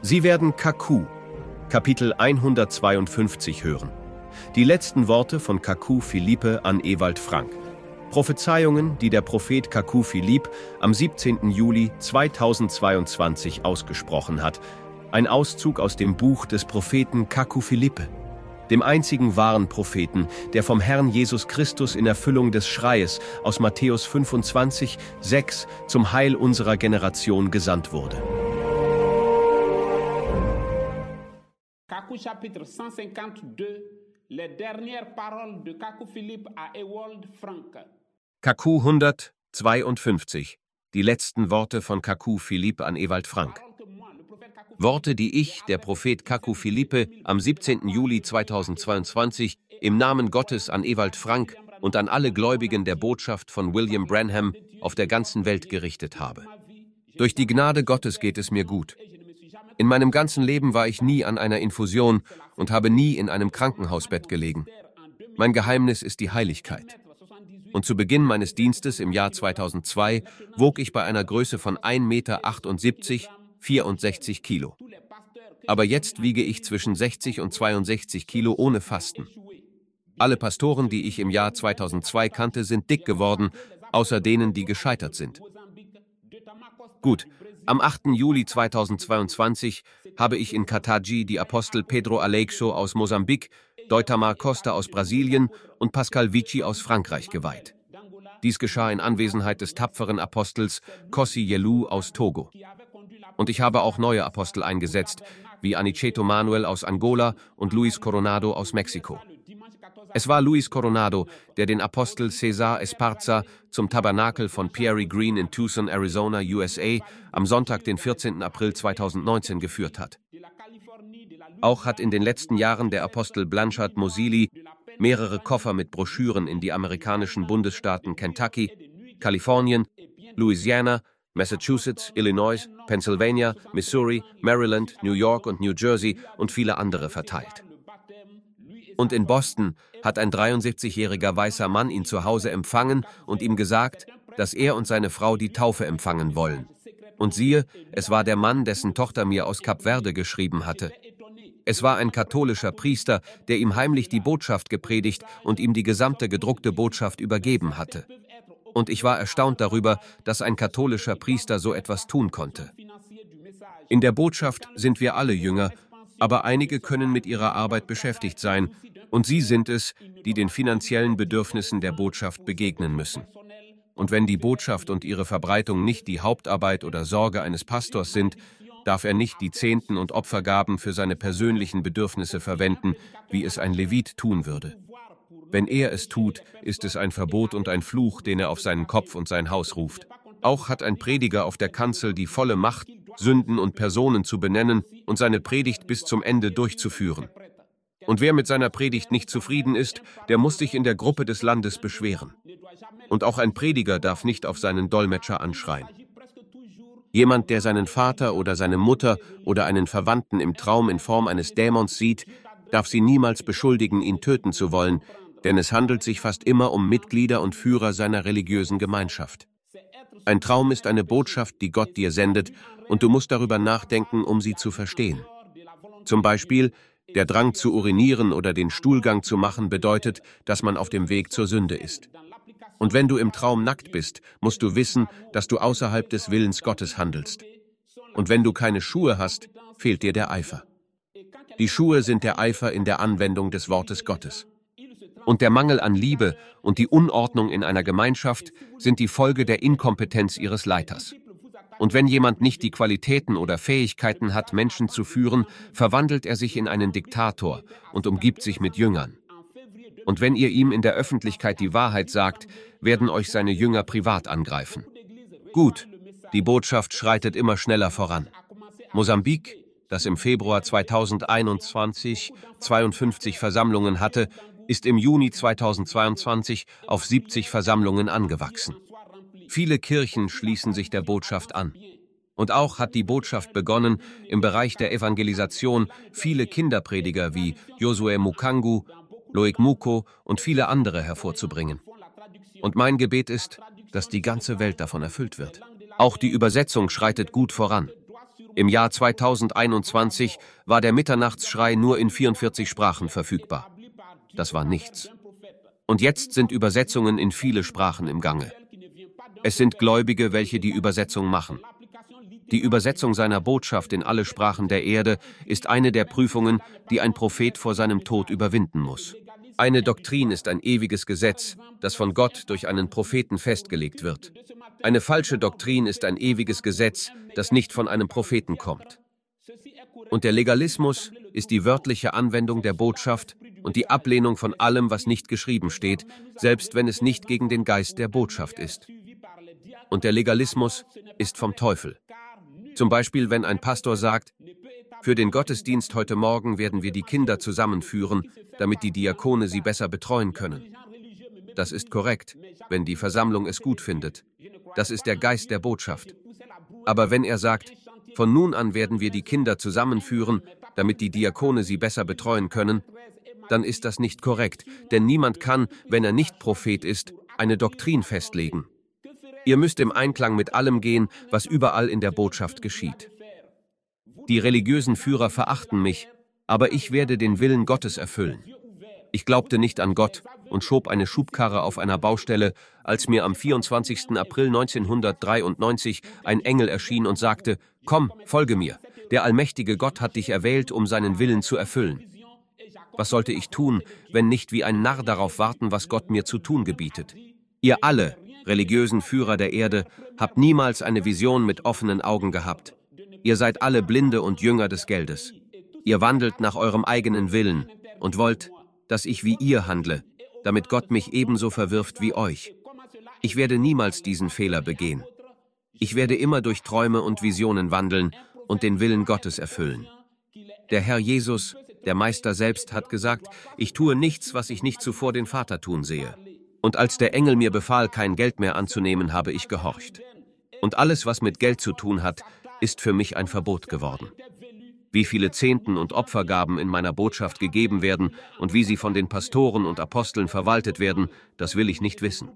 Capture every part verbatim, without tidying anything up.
Sie werden Kaku, Kapitel hundertzweiundfünfzig hören. Die letzten Worte von Kaku Philippe an Ewald Frank. Prophezeiungen, die der Prophet Kaku Philippe am siebzehnten Juli zweitausendzweiundzwanzig ausgesprochen hat. Ein Auszug aus dem Buch des Propheten Kaku Philippe, dem einzigen wahren Propheten, der vom Herrn Jesus Christus in Erfüllung des Schreies aus Matthäus fünfundzwanzig, sechs zum Heil unserer Generation gesandt wurde. Kaku chapitre cent cinquante-deux, les dernières paroles de Kaku Philippe à Ewald Frank. Kaku hundertzweiundfünfzig, die letzten Worte von Kaku Philippe an Ewald Frank. Worte, die ich, der Prophet Kaku Philippe, am siebzehnten Juli zweitausendzweiundzwanzig im Namen Gottes an Ewald Frank und an alle Gläubigen der Botschaft von William Branham auf der ganzen Welt gerichtet habe. Durch die Gnade Gottes geht es mir gut. In meinem ganzen Leben war ich nie an einer Infusion und habe nie in einem Krankenhausbett gelegen. Mein Geheimnis ist die Heiligkeit. Und zu Beginn meines Dienstes im Jahr zweitausendzwei wog ich bei einer Größe von ein Meter achtundsiebzig, vierundsechzig Kilo. Aber jetzt wiege ich zwischen sechzig und zweiundsechzig Kilo ohne Fasten. Alle Pastoren, die ich im Jahr zweitausendzwei kannte, sind dick geworden, außer denen, die gescheitert sind. Gut, am achten Juli zweitausendzweiundzwanzig habe ich in Kataji die Apostel Pedro Aleixo aus Mosambik, Deutamar Costa aus Brasilien und Pascal Vici aus Frankreich geweiht. Dies geschah in Anwesenheit des tapferen Apostels Kossi Yelu aus Togo. Und ich habe auch neue Apostel eingesetzt, wie Aniceto Manuel aus Angola und Luis Coronado aus Mexiko. Es war Luis Coronado, der den Apostel Cesar Esparza zum Tabernakel von Pierre Green in Tucson, Arizona, U S A, am Sonntag, den vierzehnten April zweitausendneunzehn, geführt hat. Auch hat in den letzten Jahren der Apostel Blanchard Mosili mehrere Koffer mit Broschüren in die amerikanischen Bundesstaaten Kentucky, Kalifornien, Louisiana, Massachusetts, Illinois, Pennsylvania, Missouri, Maryland, New York und New Jersey und viele andere verteilt. Und in Boston hat ein dreiundsiebzigjähriger weißer Mann ihn zu Hause empfangen und ihm gesagt, dass er und seine Frau die Taufe empfangen wollen. Und siehe, es war der Mann, dessen Tochter mir aus Kap Verde geschrieben hatte. Es war ein katholischer Priester, der ihm heimlich die Botschaft gepredigt und ihm die gesamte gedruckte Botschaft übergeben hatte. Und ich war erstaunt darüber, dass ein katholischer Priester so etwas tun konnte. In der Botschaft sind wir alle Jünger, aber einige können mit ihrer Arbeit beschäftigt sein, und sie sind es, die den finanziellen Bedürfnissen der Botschaft begegnen müssen. Und wenn die Botschaft und ihre Verbreitung nicht die Hauptarbeit oder Sorge eines Pastors sind, darf er nicht die Zehnten und Opfergaben für seine persönlichen Bedürfnisse verwenden, wie es ein Levit tun würde. Wenn er es tut, ist es ein Verbot und ein Fluch, den er auf seinen Kopf und sein Haus ruft. Auch hat ein Prediger auf der Kanzel die volle Macht, Sünden und Personen zu benennen und seine Predigt bis zum Ende durchzuführen. Und wer mit seiner Predigt nicht zufrieden ist, der muss sich in der Gruppe des Landes beschweren. Und auch ein Prediger darf nicht auf seinen Dolmetscher anschreien. Jemand, der seinen Vater oder seine Mutter oder einen Verwandten im Traum in Form eines Dämons sieht, darf sie niemals beschuldigen, ihn töten zu wollen, denn es handelt sich fast immer um Mitglieder und Führer seiner religiösen Gemeinschaft. Ein Traum ist eine Botschaft, die Gott dir sendet, und du musst darüber nachdenken, um sie zu verstehen. Zum Beispiel, der Drang zu urinieren oder den Stuhlgang zu machen bedeutet, dass man auf dem Weg zur Sünde ist. Und wenn du im Traum nackt bist, musst du wissen, dass du außerhalb des Willens Gottes handelst. Und wenn du keine Schuhe hast, fehlt dir der Eifer. Die Schuhe sind der Eifer in der Anwendung des Wortes Gottes. Und der Mangel an Liebe und die Unordnung in einer Gemeinschaft sind die Folge der Inkompetenz ihres Leiters. Und wenn jemand nicht die Qualitäten oder Fähigkeiten hat, Menschen zu führen, verwandelt er sich in einen Diktator und umgibt sich mit Jüngern. Und wenn ihr ihm in der Öffentlichkeit die Wahrheit sagt, werden euch seine Jünger privat angreifen. Gut, die Botschaft schreitet immer schneller voran. Mosambik, das im Februar zweitausendeinundzwanzig zweiundfünfzig Versammlungen hatte, ist im Juni zweitausendzweiundzwanzig auf siebzig Versammlungen angewachsen. Viele Kirchen schließen sich der Botschaft an. Und auch hat die Botschaft begonnen, im Bereich der Evangelisation viele Kinderprediger wie Josué Mukangu, Loic Muko und viele andere hervorzubringen. Und mein Gebet ist, dass die ganze Welt davon erfüllt wird. Auch die Übersetzung schreitet gut voran. Im Jahr zweitausendeinundzwanzig war der Mitternachtsschrei nur in vierundvierzig Sprachen verfügbar. Das war nichts. Und jetzt sind Übersetzungen in viele Sprachen im Gange. Es sind Gläubige, welche die Übersetzung machen. Die Übersetzung seiner Botschaft in alle Sprachen der Erde ist eine der Prüfungen, die ein Prophet vor seinem Tod überwinden muss. Eine Doktrin ist ein ewiges Gesetz, das von Gott durch einen Propheten festgelegt wird. Eine falsche Doktrin ist ein ewiges Gesetz, das nicht von einem Propheten kommt. Und der Legalismus ist die wörtliche Anwendung der Botschaft und die Ablehnung von allem, was nicht geschrieben steht, selbst wenn es nicht gegen den Geist der Botschaft ist. Und der Legalismus ist vom Teufel. Zum Beispiel, wenn ein Pastor sagt, für den Gottesdienst heute Morgen werden wir die Kinder zusammenführen, damit die Diakone sie besser betreuen können. Das ist korrekt, wenn die Versammlung es gut findet. Das ist der Geist der Botschaft. Aber wenn er sagt, von nun an werden wir die Kinder zusammenführen, damit die Diakone sie besser betreuen können, dann ist das nicht korrekt, denn niemand kann, wenn er nicht Prophet ist, eine Doktrin festlegen. Ihr müsst im Einklang mit allem gehen, was überall in der Botschaft geschieht. Die religiösen Führer verachten mich, aber ich werde den Willen Gottes erfüllen. Ich glaubte nicht an Gott und schob eine Schubkarre auf einer Baustelle, als mir am vierundzwanzigsten April neunzehnhundertdreiundneunzig ein Engel erschien und sagte, komm, folge mir, der allmächtige Gott hat dich erwählt, um seinen Willen zu erfüllen. Was sollte ich tun, wenn nicht wie ein Narr darauf warten, was Gott mir zu tun gebietet? Ihr alle, religiösen Führer der Erde, habt niemals eine Vision mit offenen Augen gehabt. Ihr seid alle Blinde und Jünger des Geldes. Ihr wandelt nach eurem eigenen Willen und wollt, dass ich wie ihr handle, damit Gott mich ebenso verwirft wie euch. Ich werde niemals diesen Fehler begehen. Ich werde immer durch Träume und Visionen wandeln und den Willen Gottes erfüllen. Der Herr Jesus, der Meister selbst, hat gesagt, ich tue nichts, was ich nicht zuvor den Vater tun sehe. Und als der Engel mir befahl, kein Geld mehr anzunehmen, habe ich gehorcht. Und alles, was mit Geld zu tun hat, ist für mich ein Verbot geworden. Wie viele Zehnten und Opfergaben in meiner Botschaft gegeben werden und wie sie von den Pastoren und Aposteln verwaltet werden, das will ich nicht wissen.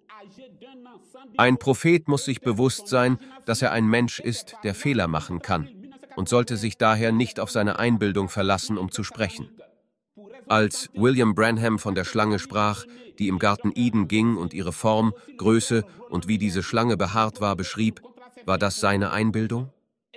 Ein Prophet muss sich bewusst sein, dass er ein Mensch ist, der Fehler machen kann, und sollte sich daher nicht auf seine Einbildung verlassen, um zu sprechen. Als William Branham von der Schlange sprach, die im Garten Eden ging und ihre Form, Größe und wie diese Schlange behaart war, beschrieb, war das seine Einbildung?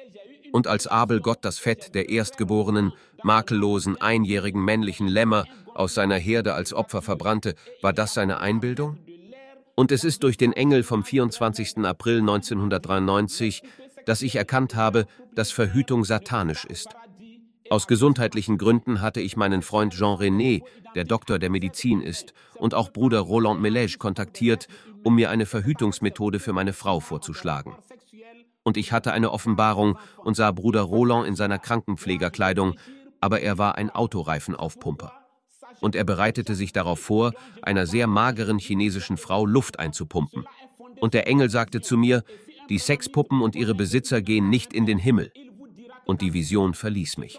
Und als Abel Gott das Fett der erstgeborenen, makellosen, einjährigen männlichen Lämmer aus seiner Herde als Opfer verbrannte, war das seine Einbildung? Und es ist durch den Engel vom vierundzwanzigsten April neunzehnhundertdreiundneunzig, dass ich erkannt habe, dass Verhütung satanisch ist. Aus gesundheitlichen Gründen hatte ich meinen Freund Jean René, der Doktor der Medizin ist, und auch Bruder Roland Melège kontaktiert, um mir eine Verhütungsmethode für meine Frau vorzuschlagen. Und ich hatte eine Offenbarung und sah Bruder Roland in seiner Krankenpflegerkleidung, aber er war ein Autoreifenaufpumper. Und er bereitete sich darauf vor, einer sehr mageren chinesischen Frau Luft einzupumpen. Und der Engel sagte zu mir, die Sexpuppen und ihre Besitzer gehen nicht in den Himmel. Und die Vision verließ mich.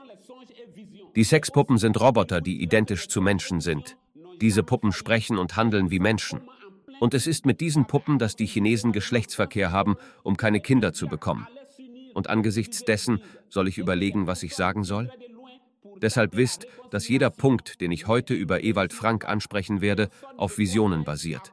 Die Sexpuppen sind Roboter, die identisch zu Menschen sind. Diese Puppen sprechen und handeln wie Menschen. Und es ist mit diesen Puppen, dass die Chinesen Geschlechtsverkehr haben, um keine Kinder zu bekommen. Und angesichts dessen soll ich überlegen, was ich sagen soll? Deshalb wisst, dass jeder Punkt, den ich heute über Ewald Frank ansprechen werde, auf Visionen basiert.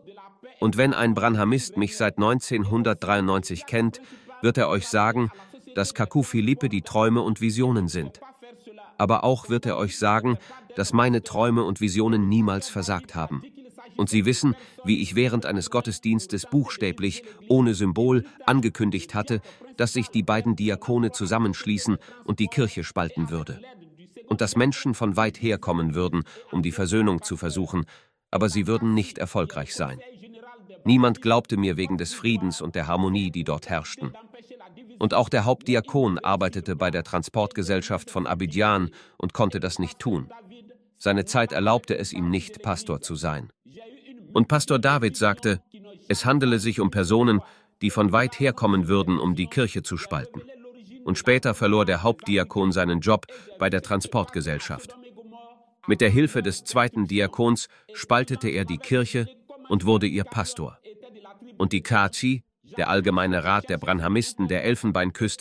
Und wenn ein Branhamist mich seit neunzehnhundertdreiundneunzig kennt, wird er euch sagen, dass Kaku Philippe die Träume und Visionen sind. Aber auch wird er euch sagen, dass meine Träume und Visionen niemals versagt haben. Und sie wissen, wie ich während eines Gottesdienstes buchstäblich, ohne Symbol, angekündigt hatte, dass sich die beiden Diakone zusammenschließen und die Kirche spalten würde. Und dass Menschen von weit her kommen würden, um die Versöhnung zu versuchen, aber sie würden nicht erfolgreich sein. Niemand glaubte mir wegen des Friedens und der Harmonie, die dort herrschten. Und auch der Hauptdiakon arbeitete bei der Transportgesellschaft von Abidjan und konnte das nicht tun. Seine Zeit erlaubte es ihm nicht, Pastor zu sein. Und Pastor David sagte, es handele sich um Personen, die von weit herkommen würden, um die Kirche zu spalten. Und später verlor der Hauptdiakon seinen Job bei der Transportgesellschaft. Mit der Hilfe des zweiten Diakons spaltete er die Kirche und wurde ihr Pastor. Und die Kachi, der Allgemeine Rat der Branhamisten der Elfenbeinküste,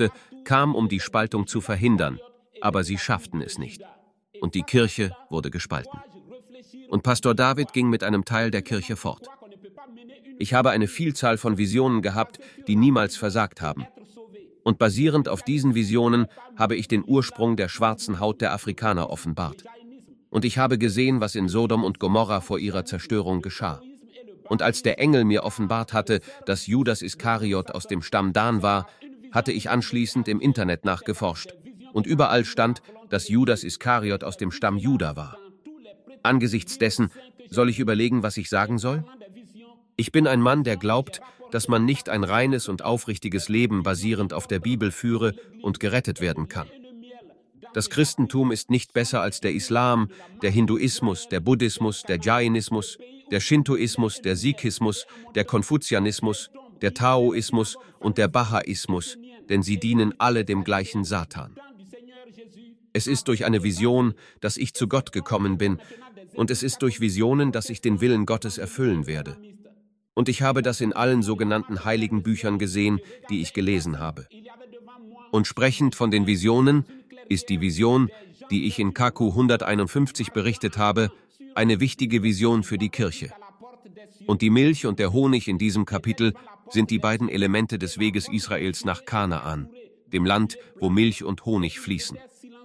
kam, um die Spaltung zu verhindern, aber sie schafften es nicht. Und die Kirche wurde gespalten. Und Pastor David ging mit einem Teil der Kirche fort. Ich habe eine Vielzahl von Visionen gehabt, die niemals versagt haben. Und basierend auf diesen Visionen habe ich den Ursprung der schwarzen Haut der Afrikaner offenbart. Und ich habe gesehen, was in Sodom und Gomorra vor ihrer Zerstörung geschah. Und als der Engel mir offenbart hatte, dass Judas Iskariot aus dem Stamm Dan war, hatte ich anschließend im Internet nachgeforscht. Und überall stand, dass Judas Iskariot aus dem Stamm Juda war. Angesichts dessen soll ich überlegen, was ich sagen soll? Ich bin ein Mann, der glaubt, dass man nicht ein reines und aufrichtiges Leben basierend auf der Bibel führe und gerettet werden kann. Das Christentum ist nicht besser als der Islam, der Hinduismus, der Buddhismus, der Jainismus, der Shintoismus, der Sikhismus, der Konfuzianismus, der Taoismus und der Bahaismus, denn sie dienen alle dem gleichen Satan. Es ist durch eine Vision, dass ich zu Gott gekommen bin, und es ist durch Visionen, dass ich den Willen Gottes erfüllen werde. Und ich habe das in allen sogenannten heiligen Büchern gesehen, die ich gelesen habe. Und sprechend von den Visionen ist die Vision, die ich in K Q hunderteinundfünfzig berichtet habe, eine wichtige Vision für die Kirche. Und die Milch und der Honig in diesem Kapitel sind die beiden Elemente des Weges Israels nach Kanaan, dem Land, wo Milch und Honig fließen.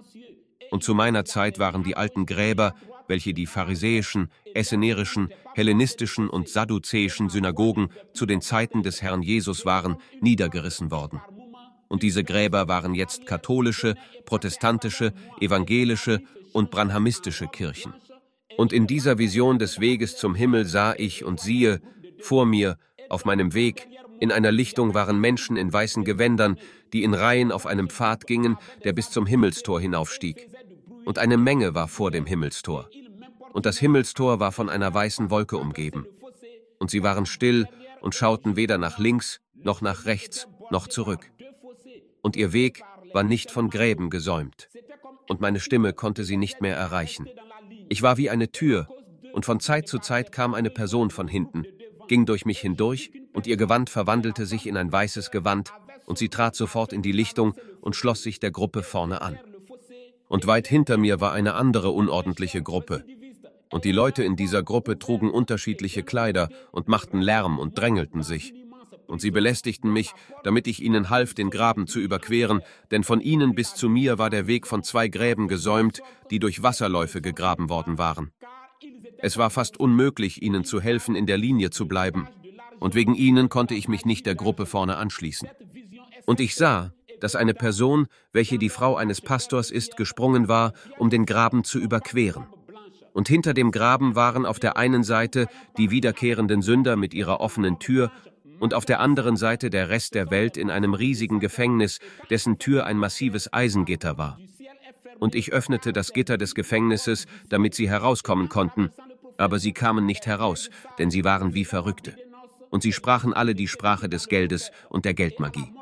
Und zu meiner Zeit waren die alten Gräber, welche die pharisäischen, essenerischen, hellenistischen und sadduzäischen Synagogen zu den Zeiten des Herrn Jesus waren, niedergerissen worden. Und diese Gräber waren jetzt katholische, protestantische, evangelische und branhamistische Kirchen. Und in dieser Vision des Weges zum Himmel sah ich und siehe, vor mir, auf meinem Weg, in einer Lichtung waren Menschen in weißen Gewändern, die in Reihen auf einem Pfad gingen, der bis zum Himmelstor hinaufstieg. Und eine Menge war vor dem Himmelstor. Und das Himmelstor war von einer weißen Wolke umgeben. Und sie waren still und schauten weder nach links, noch nach rechts, noch zurück. Und ihr Weg war nicht von Gräben gesäumt. Und meine Stimme konnte sie nicht mehr erreichen. Ich war wie eine Tür, und von Zeit zu Zeit kam eine Person von hinten, ging durch mich hindurch, und ihr Gewand verwandelte sich in ein weißes Gewand, und sie trat sofort in die Lichtung und schloss sich der Gruppe vorne an. Und weit hinter mir war eine andere unordentliche Gruppe. Und die Leute in dieser Gruppe trugen unterschiedliche Kleider und machten Lärm und drängelten sich. Und sie belästigten mich, damit ich ihnen half, den Graben zu überqueren, denn von ihnen bis zu mir war der Weg von zwei Gräben gesäumt, die durch Wasserläufe gegraben worden waren. Es war fast unmöglich, ihnen zu helfen, in der Linie zu bleiben. Und wegen ihnen konnte ich mich nicht der Gruppe vorne anschließen. Und ich sah, dass eine Person, welche die Frau eines Pastors ist, gesprungen war, um den Graben zu überqueren. Und hinter dem Graben waren auf der einen Seite die wiederkehrenden Sünder mit ihrer offenen Tür und auf der anderen Seite der Rest der Welt in einem riesigen Gefängnis, dessen Tür ein massives Eisengitter war. Und ich öffnete das Gitter des Gefängnisses, damit sie herauskommen konnten, aber sie kamen nicht heraus, denn sie waren wie Verrückte. Und sie sprachen alle die Sprache des Geldes und der Geldmagie.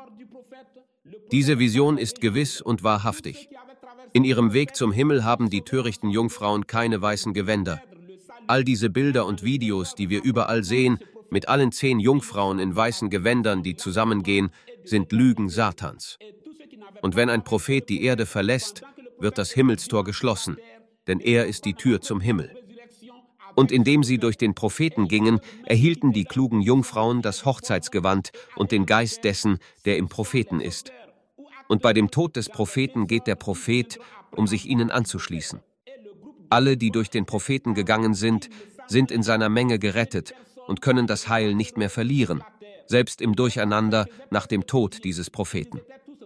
Diese Vision ist gewiss und wahrhaftig. In ihrem Weg zum Himmel haben die törichten Jungfrauen keine weißen Gewänder. All diese Bilder und Videos, die wir überall sehen, mit allen zehn Jungfrauen in weißen Gewändern, die zusammengehen, sind Lügen Satans. Und wenn ein Prophet die Erde verlässt, wird das Himmelstor geschlossen, denn er ist die Tür zum Himmel. Und indem sie durch den Propheten gingen, erhielten die klugen Jungfrauen das Hochzeitsgewand und den Geist dessen, der im Propheten ist. Und bei dem Tod des Propheten geht der Prophet, um sich ihnen anzuschließen. Alle, die durch den Propheten gegangen sind, sind in seiner Menge gerettet und können das Heil nicht mehr verlieren, selbst im Durcheinander nach dem Tod dieses Propheten.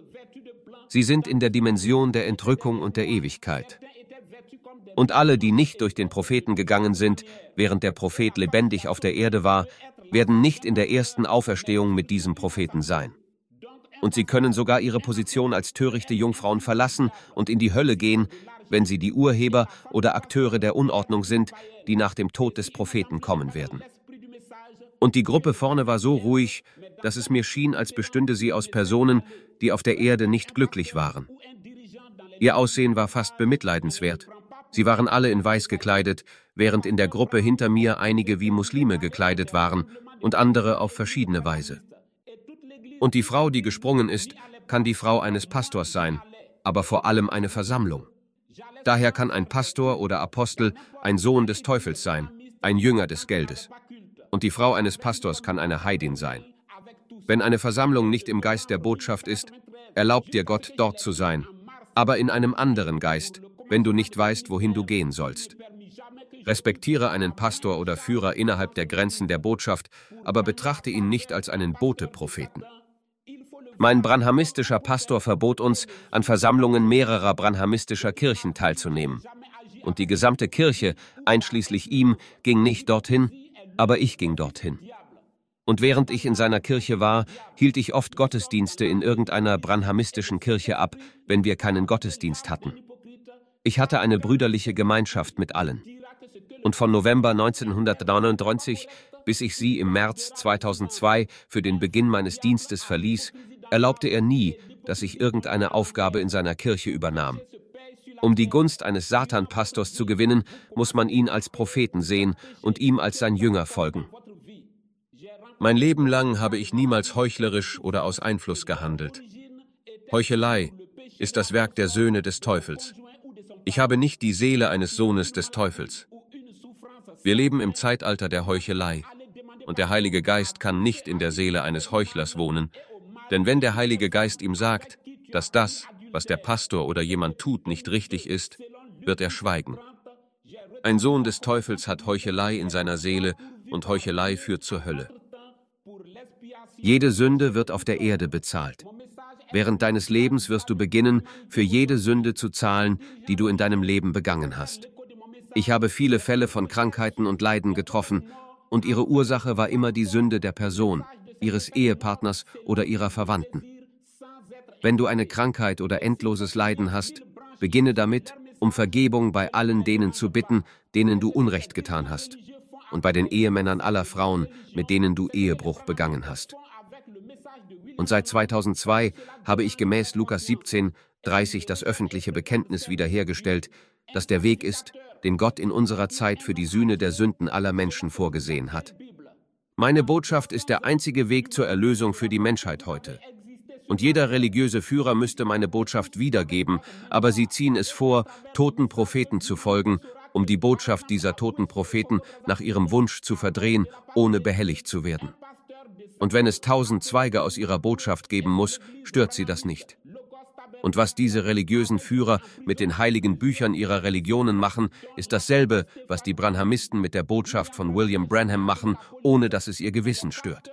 Sie sind in der Dimension der Entrückung und der Ewigkeit. Und alle, die nicht durch den Propheten gegangen sind, während der Prophet lebendig auf der Erde war, werden nicht in der ersten Auferstehung mit diesem Propheten sein. Und sie können sogar ihre Position als törichte Jungfrauen verlassen und in die Hölle gehen, wenn sie die Urheber oder Akteure der Unordnung sind, die nach dem Tod des Propheten kommen werden. Und die Gruppe vorne war so ruhig, dass es mir schien, als bestünde sie aus Personen, die auf der Erde nicht glücklich waren. Ihr Aussehen war fast bemitleidenswert. Sie waren alle in weiß gekleidet, während in der Gruppe hinter mir einige wie Muslime gekleidet waren und andere auf verschiedene Weise. Und die Frau, die gesprungen ist, kann die Frau eines Pastors sein, aber vor allem eine Versammlung. Daher kann ein Pastor oder Apostel ein Sohn des Teufels sein, ein Jünger des Geldes. Und die Frau eines Pastors kann eine Heidin sein. Wenn eine Versammlung nicht im Geist der Botschaft ist, erlaubt dir Gott, dort zu sein, aber in einem anderen Geist, wenn du nicht weißt, wohin du gehen sollst. Respektiere einen Pastor oder Führer innerhalb der Grenzen der Botschaft, aber betrachte ihn nicht als einen Bote-Propheten. Mein branhamistischer Pastor verbot uns, an Versammlungen mehrerer branhamistischer Kirchen teilzunehmen. Und die gesamte Kirche, einschließlich ihm, ging nicht dorthin, aber ich ging dorthin. Und während ich in seiner Kirche war, hielt ich oft Gottesdienste in irgendeiner branhamistischen Kirche ab, wenn wir keinen Gottesdienst hatten. Ich hatte eine brüderliche Gemeinschaft mit allen. Und von November neunzehnhundertneunundneunzig, bis ich sie im März zweitausendzwei für den Beginn meines Dienstes verließ, erlaubte er nie, dass ich irgendeine Aufgabe in seiner Kirche übernahm. Um die Gunst eines Satan-Pastors zu gewinnen, muss man ihn als Propheten sehen und ihm als sein Jünger folgen. Mein Leben lang habe ich niemals heuchlerisch oder aus Einfluss gehandelt. Heuchelei ist das Werk der Söhne des Teufels. Ich habe nicht die Seele eines Sohnes des Teufels. Wir leben im Zeitalter der Heuchelei, und der Heilige Geist kann nicht in der Seele eines Heuchlers wohnen, denn wenn der Heilige Geist ihm sagt, dass das, was der Pastor oder jemand tut, nicht richtig ist, wird er schweigen. Ein Sohn des Teufels hat Heuchelei in seiner Seele, und Heuchelei führt zur Hölle. Jede Sünde wird auf der Erde bezahlt. Während deines Lebens wirst du beginnen, für jede Sünde zu zahlen, die du in deinem Leben begangen hast. Ich habe viele Fälle von Krankheiten und Leiden getroffen, und ihre Ursache war immer die Sünde der Person, ihres Ehepartners oder ihrer Verwandten. Wenn du eine Krankheit oder endloses Leiden hast, beginne damit, um Vergebung bei allen denen zu bitten, denen du Unrecht getan hast, und bei den Ehemännern aller Frauen, mit denen du Ehebruch begangen hast. Und seit zweitausendzwei habe ich gemäß Lukas siebzehn, dreißig das öffentliche Bekenntnis wiederhergestellt, dass der Weg ist, den Gott in unserer Zeit für die Sühne der Sünden aller Menschen vorgesehen hat. Meine Botschaft ist der einzige Weg zur Erlösung für die Menschheit heute. Und jeder religiöse Führer müsste meine Botschaft wiedergeben, aber sie ziehen es vor, toten Propheten zu folgen, um die Botschaft dieser toten Propheten nach ihrem Wunsch zu verdrehen, ohne behelligt zu werden. Und wenn es tausend Zweige aus ihrer Botschaft geben muss, stört sie das nicht. Und was diese religiösen Führer mit den heiligen Büchern ihrer Religionen machen, ist dasselbe, was die Branhamisten mit der Botschaft von William Branham machen, ohne dass es ihr Gewissen stört.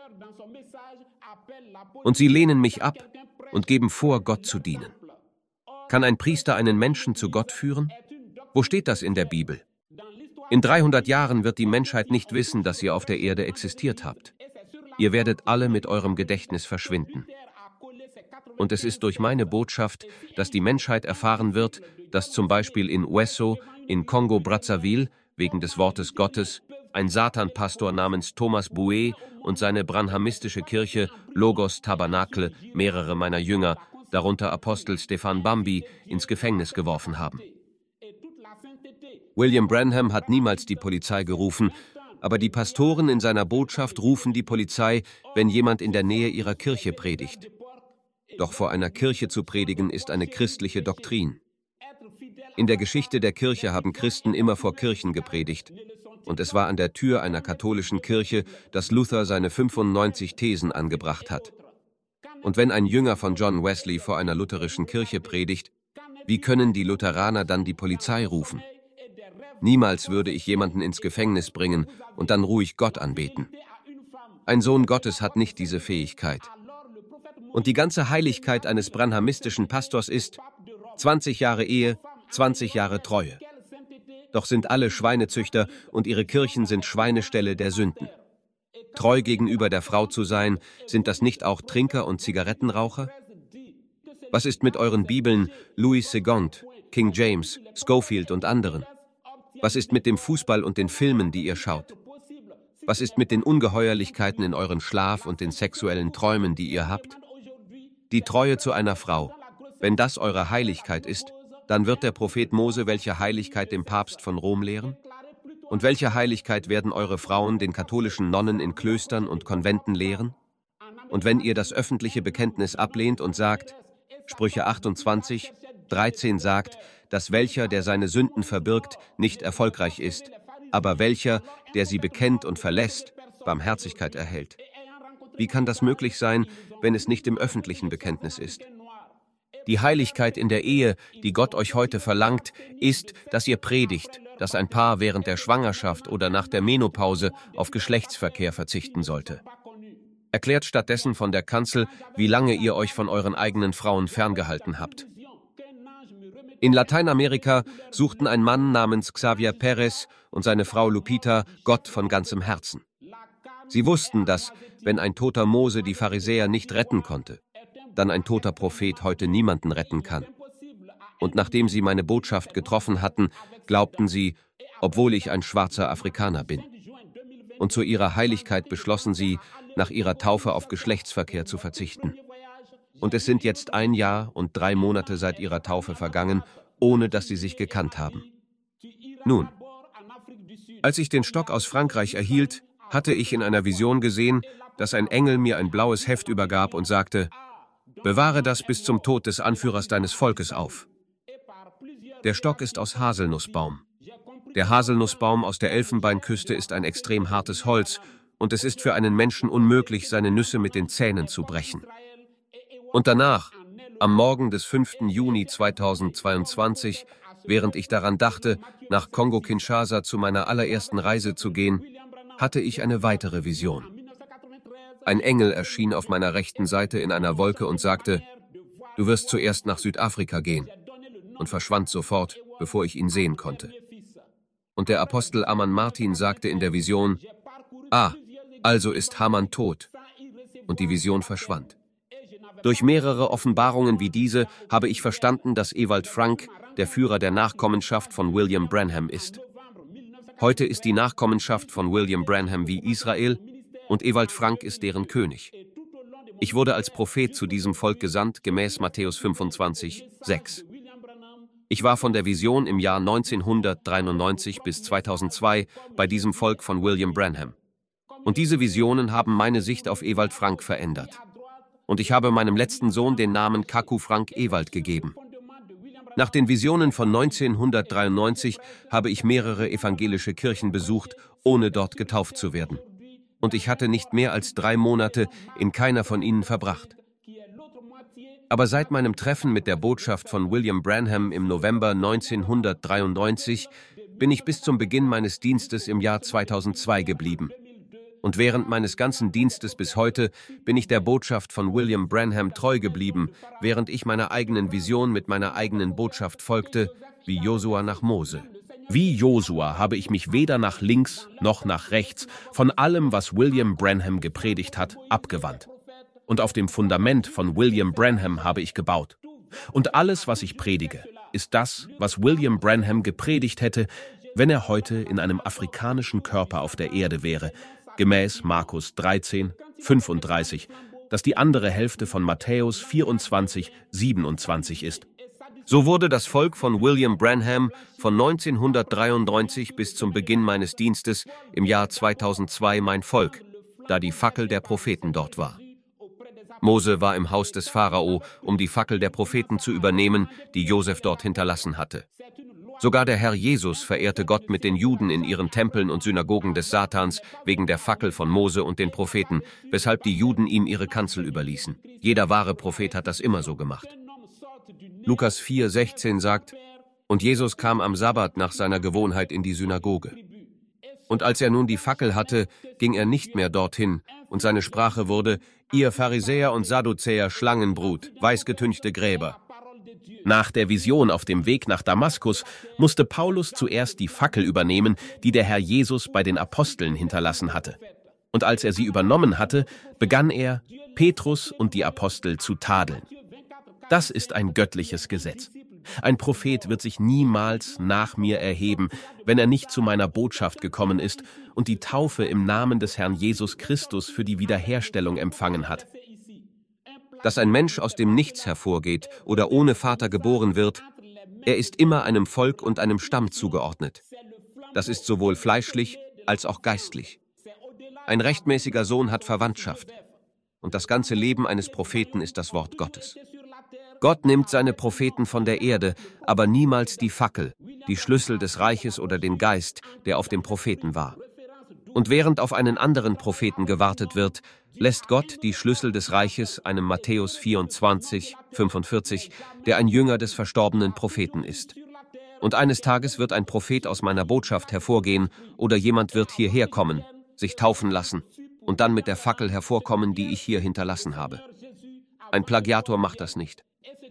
Und sie lehnen mich ab und geben vor, Gott zu dienen. Kann ein Priester einen Menschen zu Gott führen? Wo steht das in der Bibel? In dreihundert Jahren wird die Menschheit nicht wissen, dass ihr auf der Erde existiert habt. Ihr werdet alle mit eurem Gedächtnis verschwinden. Und es ist durch meine Botschaft, dass die Menschheit erfahren wird, dass zum Beispiel in Wesso, in Kongo-Brazzaville, wegen des Wortes Gottes, ein Satan-Pastor namens Thomas Bouet und seine branhamistische Kirche Logos Tabernacle mehrere meiner Jünger, darunter Apostel Stefan Bambi, ins Gefängnis geworfen haben. William Branham hat niemals die Polizei gerufen, aber die Pastoren in seiner Botschaft rufen die Polizei, wenn jemand in der Nähe ihrer Kirche predigt. Doch vor einer Kirche zu predigen ist eine christliche Doktrin. In der Geschichte der Kirche haben Christen immer vor Kirchen gepredigt. Und es war an der Tür einer katholischen Kirche, dass Luther seine fünfundneunzig Thesen angebracht hat. Und wenn ein Jünger von John Wesley vor einer lutherischen Kirche predigt, wie können die Lutheraner dann die Polizei rufen? Niemals würde ich jemanden ins Gefängnis bringen und dann ruhig Gott anbeten. Ein Sohn Gottes hat nicht diese Fähigkeit. Und die ganze Heiligkeit eines branhamistischen Pastors ist zwanzig Jahre Ehe, zwanzig Jahre Treue. Doch sind alle Schweinezüchter und ihre Kirchen sind Schweineställe der Sünden. Treu gegenüber der Frau zu sein, sind das nicht auch Trinker und Zigarettenraucher? Was ist mit euren Bibeln Louis Segond, King James, Scofield und anderen? Was ist mit dem Fußball und den Filmen, die ihr schaut? Was ist mit den Ungeheuerlichkeiten in euren Schlaf und den sexuellen Träumen, die ihr habt? Die Treue zu einer Frau. Wenn das eure Heiligkeit ist, dann wird der Prophet Mose welche Heiligkeit dem Papst von Rom lehren? Und welche Heiligkeit werden eure Frauen den katholischen Nonnen in Klöstern und Konventen lehren? Und wenn ihr das öffentliche Bekenntnis ablehnt und sagt, Sprüche achtundzwanzig, dreizehn sagt, dass welcher, der seine Sünden verbirgt, nicht erfolgreich ist, aber welcher, der sie bekennt und verlässt, Barmherzigkeit erhält. Wie kann das möglich sein, wenn es nicht im öffentlichen Bekenntnis ist? Die Heiligkeit in der Ehe, die Gott euch heute verlangt, ist, dass ihr predigt, dass ein Paar während der Schwangerschaft oder nach der Menopause auf Geschlechtsverkehr verzichten sollte. Erklärt stattdessen von der Kanzel, wie lange ihr euch von euren eigenen Frauen ferngehalten habt. In Lateinamerika suchten ein Mann namens Xavier Perez und seine Frau Lupita Gott von ganzem Herzen. Sie wussten, dass, wenn ein toter Mose die Pharisäer nicht retten konnte, dann ein toter Prophet heute niemanden retten kann. Und nachdem sie meine Botschaft getroffen hatten, glaubten sie, obwohl ich ein schwarzer Afrikaner bin. Und zu ihrer Heiligkeit beschlossen sie, nach ihrer Taufe auf Geschlechtsverkehr zu verzichten. Und es sind jetzt ein Jahr und drei Monate seit ihrer Taufe vergangen, ohne dass sie sich gekannt haben. Nun, als ich den Stock aus Frankreich erhielt, hatte ich in einer Vision gesehen, dass ein Engel mir ein blaues Heft übergab und sagte: Bewahre das bis zum Tod des Anführers deines Volkes auf. Der Stock ist aus Haselnussbaum. Der Haselnussbaum aus der Elfenbeinküste ist ein extrem hartes Holz, und es ist für einen Menschen unmöglich, seine Nüsse mit den Zähnen zu brechen. Und danach, am Morgen des fünften Juni zweitausendzweiundzwanzig, während ich daran dachte, nach Kongo-Kinshasa zu meiner allerersten Reise zu gehen, hatte ich eine weitere Vision. Ein Engel erschien auf meiner rechten Seite in einer Wolke und sagte: Du wirst zuerst nach Südafrika gehen, und verschwand sofort, bevor ich ihn sehen konnte. Und der Apostel Ammann Martin sagte in der Vision: Ah, also ist Haman tot. Und die Vision verschwand. Durch mehrere Offenbarungen wie diese habe ich verstanden, dass Ewald Frank der Führer der Nachkommenschaft von William Branham ist. Heute ist die Nachkommenschaft von William Branham wie Israel, und Ewald Frank ist deren König. Ich wurde als Prophet zu diesem Volk gesandt, gemäß Matthäus fünfundzwanzig, sechs. Ich war von der Vision im Jahr neunzehnhundertdreiundneunzig bis zweitausendzwei bei diesem Volk von William Branham. Und diese Visionen haben meine Sicht auf Ewald Frank verändert. Und ich habe meinem letzten Sohn den Namen Kaku Frank Ewald gegeben. Nach den Visionen von neunzehnhundertdreiundneunzig habe ich mehrere evangelische Kirchen besucht, ohne dort getauft zu werden. Und ich hatte nicht mehr als drei Monate in keiner von ihnen verbracht. Aber seit meinem Treffen mit der Botschaft von William Branham im November neunzehnhundertdreiundneunzig bin ich bis zum Beginn meines Dienstes im Jahr zweitausendzwei geblieben. Und während meines ganzen Dienstes bis heute bin ich der Botschaft von William Branham treu geblieben, während ich meiner eigenen Vision mit meiner eigenen Botschaft folgte, wie Josua nach Mose. Wie Josua habe ich mich weder nach links noch nach rechts von allem, was William Branham gepredigt hat, abgewandt. Und auf dem Fundament von William Branham habe ich gebaut. Und alles, was ich predige, ist das, was William Branham gepredigt hätte, wenn er heute in einem afrikanischen Körper auf der Erde wäre, gemäß Markus dreizehn, fünfunddreißig, das die andere Hälfte von Matthäus vierundzwanzig, siebenundzwanzig ist. So wurde das Volk von William Branham von neunzehnhundertdreiundneunzig bis zum Beginn meines Dienstes im Jahr zweitausendzwei mein Volk, da die Fackel der Propheten dort war. Mose war im Haus des Pharao, um die Fackel der Propheten zu übernehmen, die Josef dort hinterlassen hatte. Sogar der Herr Jesus verehrte Gott mit den Juden in ihren Tempeln und Synagogen des Satans wegen der Fackel von Mose und den Propheten, weshalb die Juden ihm ihre Kanzel überließen. Jeder wahre Prophet hat das immer so gemacht. Lukas vier, sechzehn sagt: Und Jesus kam am Sabbat nach seiner Gewohnheit in die Synagoge. Und als er nun die Fackel hatte, ging er nicht mehr dorthin, und seine Sprache wurde: Ihr Pharisäer und Sadduzäer, Schlangenbrut, weißgetünchte Gräber. Nach der Vision auf dem Weg nach Damaskus musste Paulus zuerst die Fackel übernehmen, die der Herr Jesus bei den Aposteln hinterlassen hatte. Und als er sie übernommen hatte, begann er, Petrus und die Apostel zu tadeln. Das ist ein göttliches Gesetz. Ein Prophet wird sich niemals nach mir erheben, wenn er nicht zu meiner Botschaft gekommen ist und die Taufe im Namen des Herrn Jesus Christus für die Wiederherstellung empfangen hat. Dass ein Mensch aus dem Nichts hervorgeht oder ohne Vater geboren wird, er ist immer einem Volk und einem Stamm zugeordnet. Das ist sowohl fleischlich als auch geistlich. Ein rechtmäßiger Sohn hat Verwandtschaft. Und das ganze Leben eines Propheten ist das Wort Gottes. Gott nimmt seine Propheten von der Erde, aber niemals die Fackel, die Schlüssel des Reiches oder den Geist, der auf dem Propheten war. Und während auf einen anderen Propheten gewartet wird, lässt Gott die Schlüssel des Reiches einem Matthäus vierundzwanzig, fünfundvierzig, der ein Jünger des verstorbenen Propheten ist. Und eines Tages wird ein Prophet aus meiner Botschaft hervorgehen oder jemand wird hierher kommen, sich taufen lassen und dann mit der Fackel hervorkommen, die ich hier hinterlassen habe. Ein Plagiator macht das nicht.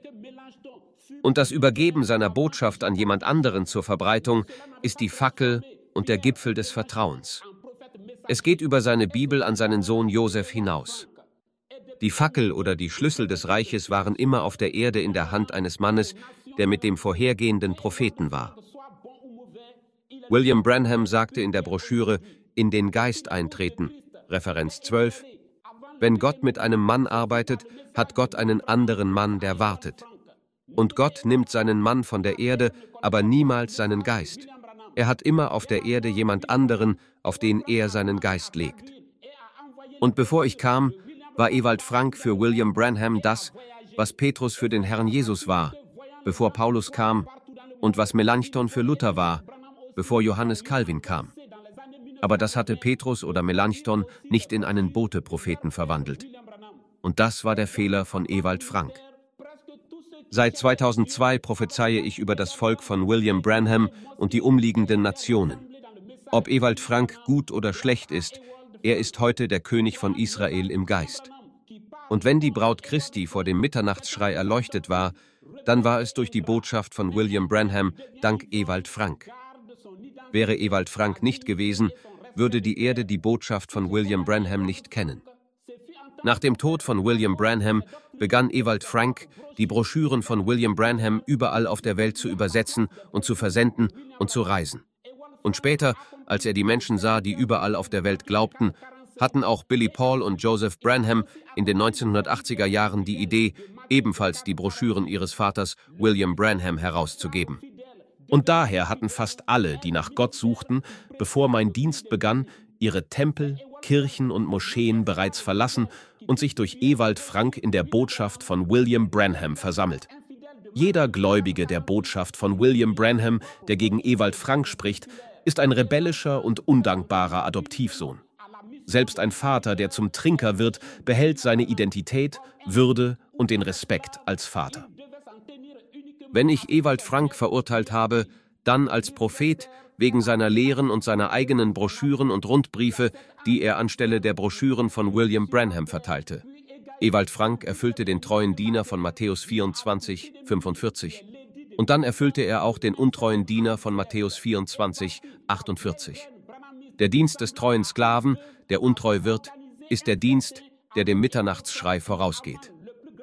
Und das Übergeben seiner Botschaft an jemand anderen zur Verbreitung ist die Fackel und der Gipfel des Vertrauens. Es geht über seine Bibel an seinen Sohn Josef hinaus. Die Fackel oder die Schlüssel des Reiches waren immer auf der Erde in der Hand eines Mannes, der mit dem vorhergehenden Propheten war. William Branham sagte in der Broschüre »In den Geist eintreten«, Referenz zwölf, wenn Gott mit einem Mann arbeitet, hat Gott einen anderen Mann, der wartet. Und Gott nimmt seinen Mann von der Erde, aber niemals seinen Geist. Er hat immer auf der Erde jemand anderen, auf den er seinen Geist legt. Und bevor ich kam, war Ewald Frank für William Branham das, was Petrus für den Herrn Jesus war, bevor Paulus kam, und was Melanchthon für Luther war, bevor Johannes Calvin kam. Aber das hatte Petrus oder Melanchthon nicht in einen Bote-Propheten verwandelt. Und das war der Fehler von Ewald Frank. Seit zweitausendzwei prophezeie ich über das Volk von William Branham und die umliegenden Nationen. Ob Ewald Frank gut oder schlecht ist, er ist heute der König von Israel im Geist. Und wenn die Braut Christi vor dem Mitternachtsschrei erleuchtet war, dann war es durch die Botschaft von William Branham dank Ewald Frank. Wäre Ewald Frank nicht gewesen, würde die Erde die Botschaft von William Branham nicht kennen. Nach dem Tod von William Branham begann Ewald Frank, die Broschüren von William Branham überall auf der Welt zu übersetzen und zu versenden und zu reisen. Und später, als er die Menschen sah, die überall auf der Welt glaubten, hatten auch Billy Paul und Joseph Branham in den neunzehnhundertachtziger Jahren die Idee, ebenfalls die Broschüren ihres Vaters William Branham herauszugeben. Und daher hatten fast alle, die nach Gott suchten, bevor mein Dienst begann, ihre Tempel, Kirchen und Moscheen bereits verlassen und sich durch Ewald Frank in der Botschaft von William Branham versammelt. Jeder Gläubige der Botschaft von William Branham, der gegen Ewald Frank spricht, ist ein rebellischer und undankbarer Adoptivsohn. Selbst ein Vater, der zum Trinker wird, behält seine Identität, Würde und den Respekt als Vater. Wenn ich Ewald Frank verurteilt habe, dann als Prophet wegen seiner Lehren und seiner eigenen Broschüren und Rundbriefe, die er anstelle der Broschüren von William Branham verteilte. Ewald Frank erfüllte den treuen Diener von Matthäus vierundzwanzig, fünfundvierzig. Und dann erfüllte er auch den untreuen Diener von Matthäus vierundzwanzig, achtundvierzig. Der Dienst des treuen Sklaven, der untreu wird, ist der Dienst, der dem Mitternachtsschrei vorausgeht.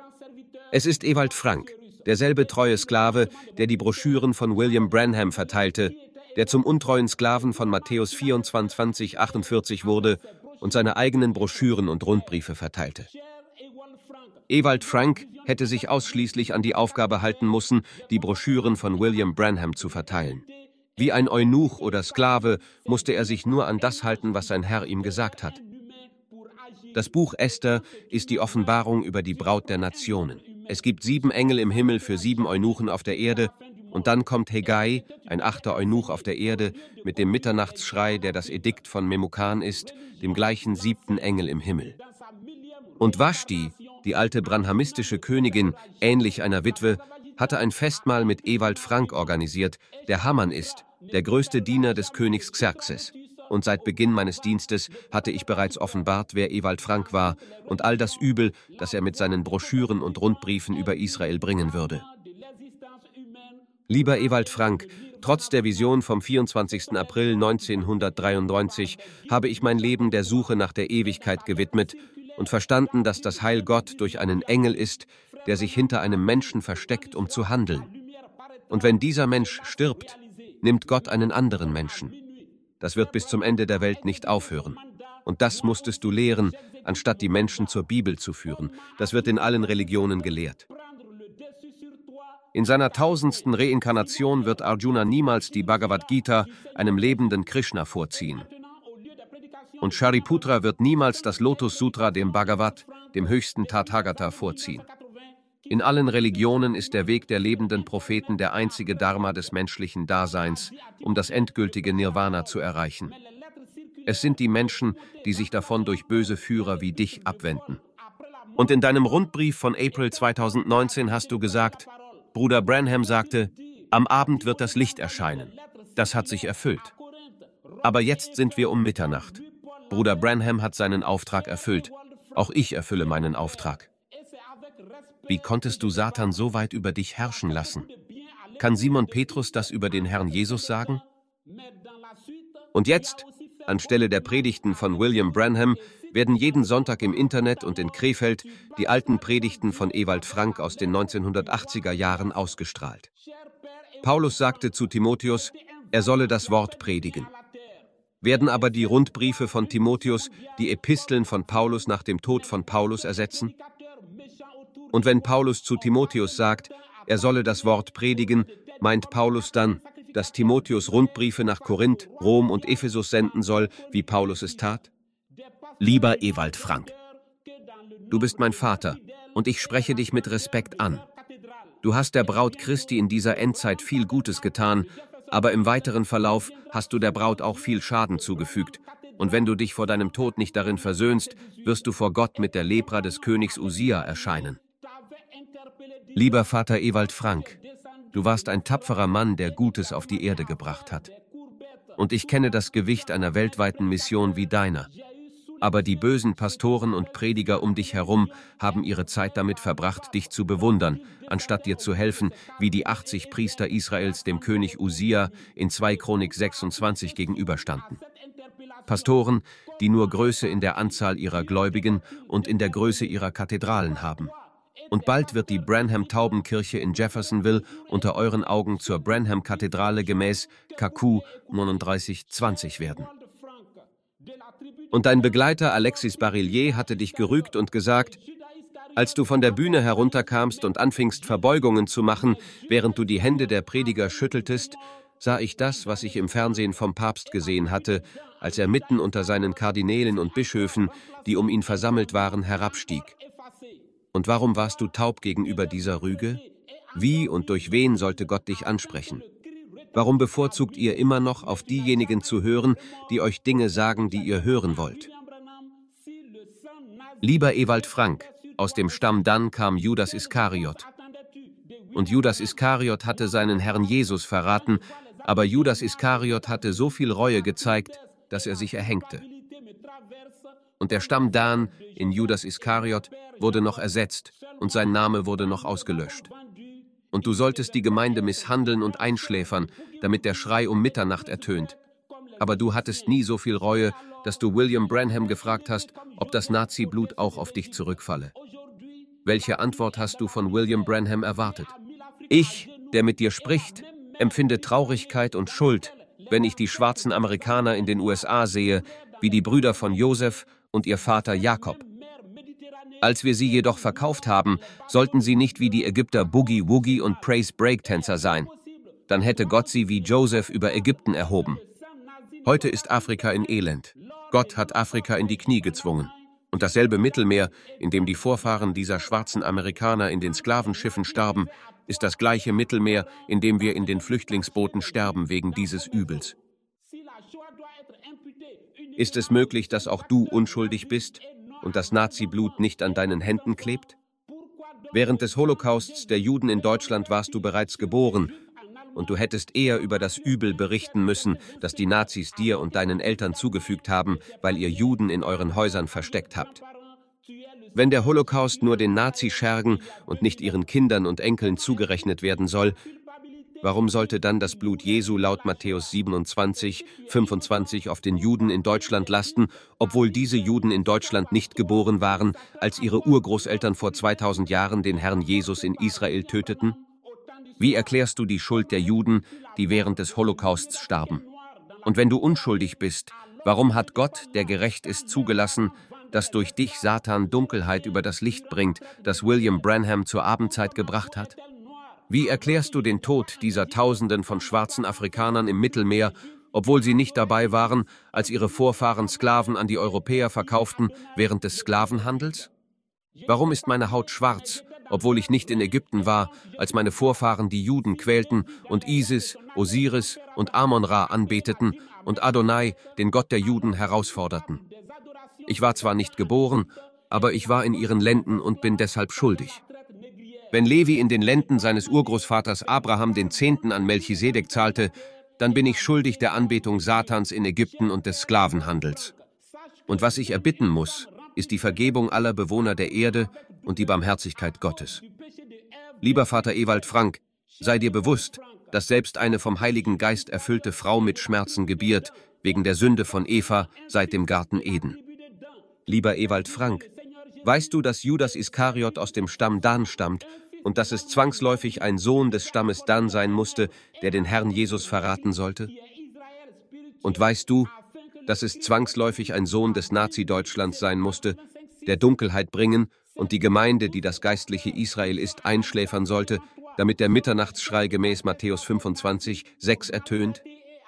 Es ist Ewald Frank, derselbe treue Sklave, der die Broschüren von William Branham verteilte, der zum untreuen Sklaven von Matthäus vierundzwanzig, achtundvierzig wurde und seine eigenen Broschüren und Rundbriefe verteilte. Ewald Frank hätte sich ausschließlich an die Aufgabe halten müssen, die Broschüren von William Branham zu verteilen. Wie ein Eunuch oder Sklave musste er sich nur an das halten, was sein Herr ihm gesagt hat. Das Buch Esther ist die Offenbarung über die Braut der Nationen. Es gibt sieben Engel im Himmel für sieben Eunuchen auf der Erde, und dann kommt Hegai, ein achter Eunuch auf der Erde, mit dem Mitternachtsschrei, der das Edikt von Memukan ist, dem gleichen siebten Engel im Himmel. Und Vashti, die alte branhamistische Königin, ähnlich einer Witwe, hatte ein Festmahl mit Ewald Frank organisiert, der Haman ist, der größte Diener des Königs Xerxes. Und seit Beginn meines Dienstes hatte ich bereits offenbart, wer Ewald Frank war und all das Übel, das er mit seinen Broschüren und Rundbriefen über Israel bringen würde. Lieber Ewald Frank, trotz der Vision vom vierundzwanzigsten April neunzehnhundertdreiundneunzig habe ich mein Leben der Suche nach der Ewigkeit gewidmet und verstanden, dass das Heil Gott durch einen Engel ist, der sich hinter einem Menschen versteckt, um zu handeln. Und wenn dieser Mensch stirbt, nimmt Gott einen anderen Menschen. Das wird bis zum Ende der Welt nicht aufhören. Und das musstest du lehren, anstatt die Menschen zur Bibel zu führen. Das wird in allen Religionen gelehrt. In seiner tausendsten Reinkarnation wird Arjuna niemals die Bhagavad Gita einem lebenden Krishna vorziehen. Und Shariputra wird niemals das Lotus Sutra dem Bhagavat, dem höchsten Tathagata, vorziehen. In allen Religionen ist der Weg der lebenden Propheten der einzige Dharma des menschlichen Daseins, um das endgültige Nirvana zu erreichen. Es sind die Menschen, die sich davon durch böse Führer wie dich abwenden. Und in deinem Rundbrief von April zweitausendneunzehn hast du gesagt, Bruder Branham sagte, am Abend wird das Licht erscheinen. Das hat sich erfüllt. Aber jetzt sind wir um Mitternacht. Bruder Branham hat seinen Auftrag erfüllt. Auch ich erfülle meinen Auftrag. Wie konntest du Satan so weit über dich herrschen lassen? Kann Simon Petrus das über den Herrn Jesus sagen? Und jetzt, anstelle der Predigten von William Branham, werden jeden Sonntag im Internet und in Krefeld die alten Predigten von Ewald Frank aus den neunzehnhundertachtziger Jahren ausgestrahlt. Paulus sagte zu Timotheus, er solle das Wort predigen. Werden aber die Rundbriefe von Timotheus die Episteln von Paulus nach dem Tod von Paulus ersetzen? Und wenn Paulus zu Timotheus sagt, er solle das Wort predigen, meint Paulus dann, dass Timotheus Rundbriefe nach Korinth, Rom und Ephesus senden soll, wie Paulus es tat? Lieber Ewald Frank, du bist mein Vater und ich spreche dich mit Respekt an. Du hast der Braut Christi in dieser Endzeit viel Gutes getan, aber im weiteren Verlauf hast du der Braut auch viel Schaden zugefügt. Und wenn du dich vor deinem Tod nicht darin versöhnst, wirst du vor Gott mit der Lepra des Königs Usia erscheinen. Lieber Vater Ewald Frank, du warst ein tapferer Mann, der Gutes auf die Erde gebracht hat. Und ich kenne das Gewicht einer weltweiten Mission wie deiner. Aber die bösen Pastoren und Prediger um dich herum haben ihre Zeit damit verbracht, dich zu bewundern, anstatt dir zu helfen, wie die achtzig Priester Israels dem König Usia in zwei Chronik sechsundzwanzig gegenüberstanden. Pastoren, die nur Größe in der Anzahl ihrer Gläubigen und in der Größe ihrer Kathedralen haben. Und bald wird die Branham-Taubenkirche in Jeffersonville unter euren Augen zur Branham-Kathedrale gemäß K Q neununddreißig zwanzig werden. Und dein Begleiter Alexis Barillier hatte dich gerügt und gesagt, als du von der Bühne herunterkamst und anfingst Verbeugungen zu machen, während du die Hände der Prediger schütteltest, sah ich das, was ich im Fernsehen vom Papst gesehen hatte, als er mitten unter seinen Kardinälen und Bischöfen, die um ihn versammelt waren, herabstieg. Und warum warst du taub gegenüber dieser Rüge? Wie und durch wen sollte Gott dich ansprechen? Warum bevorzugt ihr immer noch, auf diejenigen zu hören, die euch Dinge sagen, die ihr hören wollt? Lieber Ewald Frank, aus dem Stamm Dan kam Judas Iskariot. Und Judas Iskariot hatte seinen Herrn Jesus verraten, aber Judas Iskariot hatte so viel Reue gezeigt, dass er sich erhängte. Und der Stamm Dan in Judas Iskariot wurde noch ersetzt und sein Name wurde noch ausgelöscht. Und du solltest die Gemeinde misshandeln und einschläfern, damit der Schrei um Mitternacht ertönt. Aber du hattest nie so viel Reue, dass du William Branham gefragt hast, ob das Nazi-Blut auch auf dich zurückfalle. Welche Antwort hast du von William Branham erwartet? Ich, der mit dir spricht, empfinde Traurigkeit und Schuld, wenn ich die schwarzen Amerikaner in den U S A sehe, wie die Brüder von Josef und ihr Vater Jakob. Als wir sie jedoch verkauft haben, sollten sie nicht wie die Ägypter Boogie-Woogie und Praise-Break-Tänzer sein. Dann hätte Gott sie wie Joseph über Ägypten erhoben. Heute ist Afrika in Elend. Gott hat Afrika in die Knie gezwungen. Und dasselbe Mittelmeer, in dem die Vorfahren dieser schwarzen Amerikaner in den Sklavenschiffen starben, ist das gleiche Mittelmeer, in dem wir in den Flüchtlingsbooten sterben wegen dieses Übels. Ist es möglich, dass auch du unschuldig bist und das Nazi-Blut nicht an deinen Händen klebt? Während des Holocausts der Juden in Deutschland warst du bereits geboren und du hättest eher über das Übel berichten müssen, das die Nazis dir und deinen Eltern zugefügt haben, weil ihr Juden in euren Häusern versteckt habt. Wenn der Holocaust nur den Nazischergen und nicht ihren Kindern und Enkeln zugerechnet werden soll, warum sollte dann das Blut Jesu laut Matthäus siebenundzwanzig, fünfundzwanzig auf den Juden in Deutschland lasten, obwohl diese Juden in Deutschland nicht geboren waren, als ihre Urgroßeltern vor zweitausend Jahren den Herrn Jesus in Israel töteten? Wie erklärst du die Schuld der Juden, die während des Holocausts starben? Und wenn du unschuldig bist, warum hat Gott, der gerecht ist, zugelassen, dass durch dich Satan Dunkelheit über das Licht bringt, das William Branham zur Abendzeit gebracht hat? Wie erklärst du den Tod dieser Tausenden von schwarzen Afrikanern im Mittelmeer, obwohl sie nicht dabei waren, als ihre Vorfahren Sklaven an die Europäer verkauften während des Sklavenhandels? Warum ist meine Haut schwarz obwohl ich nicht in Ägypten war, als meine Vorfahren die Juden quälten und Isis, Osiris und Amon-Ra anbeteten und Adonai, den Gott der Juden, herausforderten. Ich war zwar nicht geboren, aber ich war in ihren Lenden und bin deshalb schuldig. Wenn Levi in den Lenden seines Urgroßvaters Abraham den Zehnten an Melchisedek zahlte, dann bin ich schuldig der Anbetung Satans in Ägypten und des Sklavenhandels. Und was ich erbitten muss, ist die Vergebung aller Bewohner der Erde und die Barmherzigkeit Gottes. Lieber Vater Ewald Frank, sei dir bewusst, dass selbst eine vom Heiligen Geist erfüllte Frau mit Schmerzen gebiert, wegen der Sünde von Eva seit dem Garten Eden. Lieber Ewald Frank, weißt du, dass Judas Iskariot aus dem Stamm Dan stammt und dass es zwangsläufig ein Sohn des Stammes Dan sein musste, der den Herrn Jesus verraten sollte? Und weißt du, dass es zwangsläufig ein Sohn des Nazi-Deutschlands sein musste, der Dunkelheit bringen und die Gemeinde, die das geistliche Israel ist, einschläfern sollte, damit der Mitternachtsschrei gemäß Matthäus fünfundzwanzig, sechs ertönt?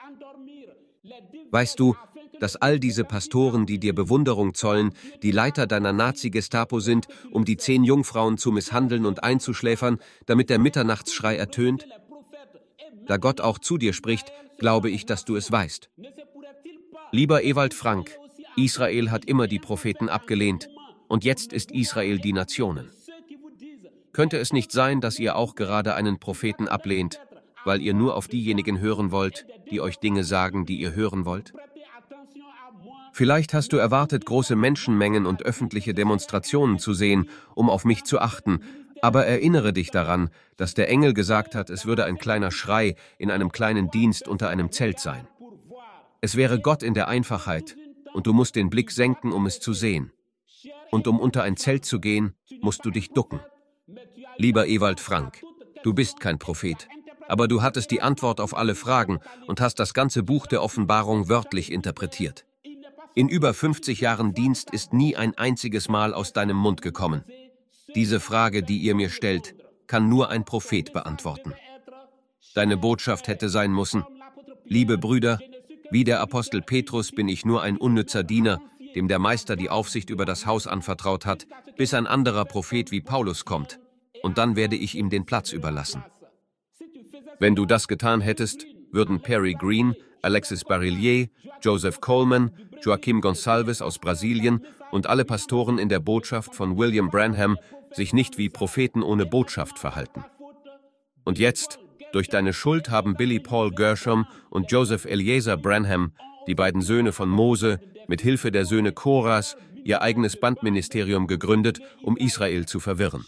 Weißt du, dass all diese Pastoren, die dir Bewunderung zollen, die Leiter deiner Nazi-Gestapo sind, um die zehn Jungfrauen zu misshandeln und einzuschläfern, damit der Mitternachtsschrei ertönt? Da Gott auch zu dir spricht, glaube ich, dass du es weißt. Lieber Ewald Frank, Israel hat immer die Propheten abgelehnt, und jetzt ist Israel die Nationen. Könnte es nicht sein, dass ihr auch gerade einen Propheten ablehnt, weil ihr nur auf diejenigen hören wollt, die euch Dinge sagen, die ihr hören wollt? Vielleicht hast du erwartet, große Menschenmengen und öffentliche Demonstrationen zu sehen, um auf mich zu achten, aber erinnere dich daran, dass der Engel gesagt hat, es würde ein kleiner Schrei in einem kleinen Dienst unter einem Zelt sein. Es wäre Gott in der Einfachheit, und du musst den Blick senken, um es zu sehen. Und um unter ein Zelt zu gehen, musst du dich ducken. Lieber Ewald Frank, du bist kein Prophet, aber du hattest die Antwort auf alle Fragen und hast das ganze Buch der Offenbarung wörtlich interpretiert. In über fünfzig Jahren Dienst ist nie ein einziges Mal aus deinem Mund gekommen. Diese Frage, die ihr mir stellt, kann nur ein Prophet beantworten. Deine Botschaft hätte sein müssen: Liebe Brüder, wie der Apostel Petrus bin ich nur ein unnützer Diener, dem der Meister die Aufsicht über das Haus anvertraut hat, bis ein anderer Prophet wie Paulus kommt, und dann werde ich ihm den Platz überlassen. Wenn du das getan hättest, würden Perry Green, Alexis Barillier, Joseph Coleman, Joaquim Gonçalves aus Brasilien und alle Pastoren in der Botschaft von William Branham sich nicht wie Propheten ohne Botschaft verhalten. Und jetzt, durch deine Schuld, haben Billy Paul Gershom und Joseph Eliezer Branham, die beiden Söhne von Mose, mit Hilfe der Söhne Koras ihr eigenes Bandministerium gegründet, um Israel zu verwirren.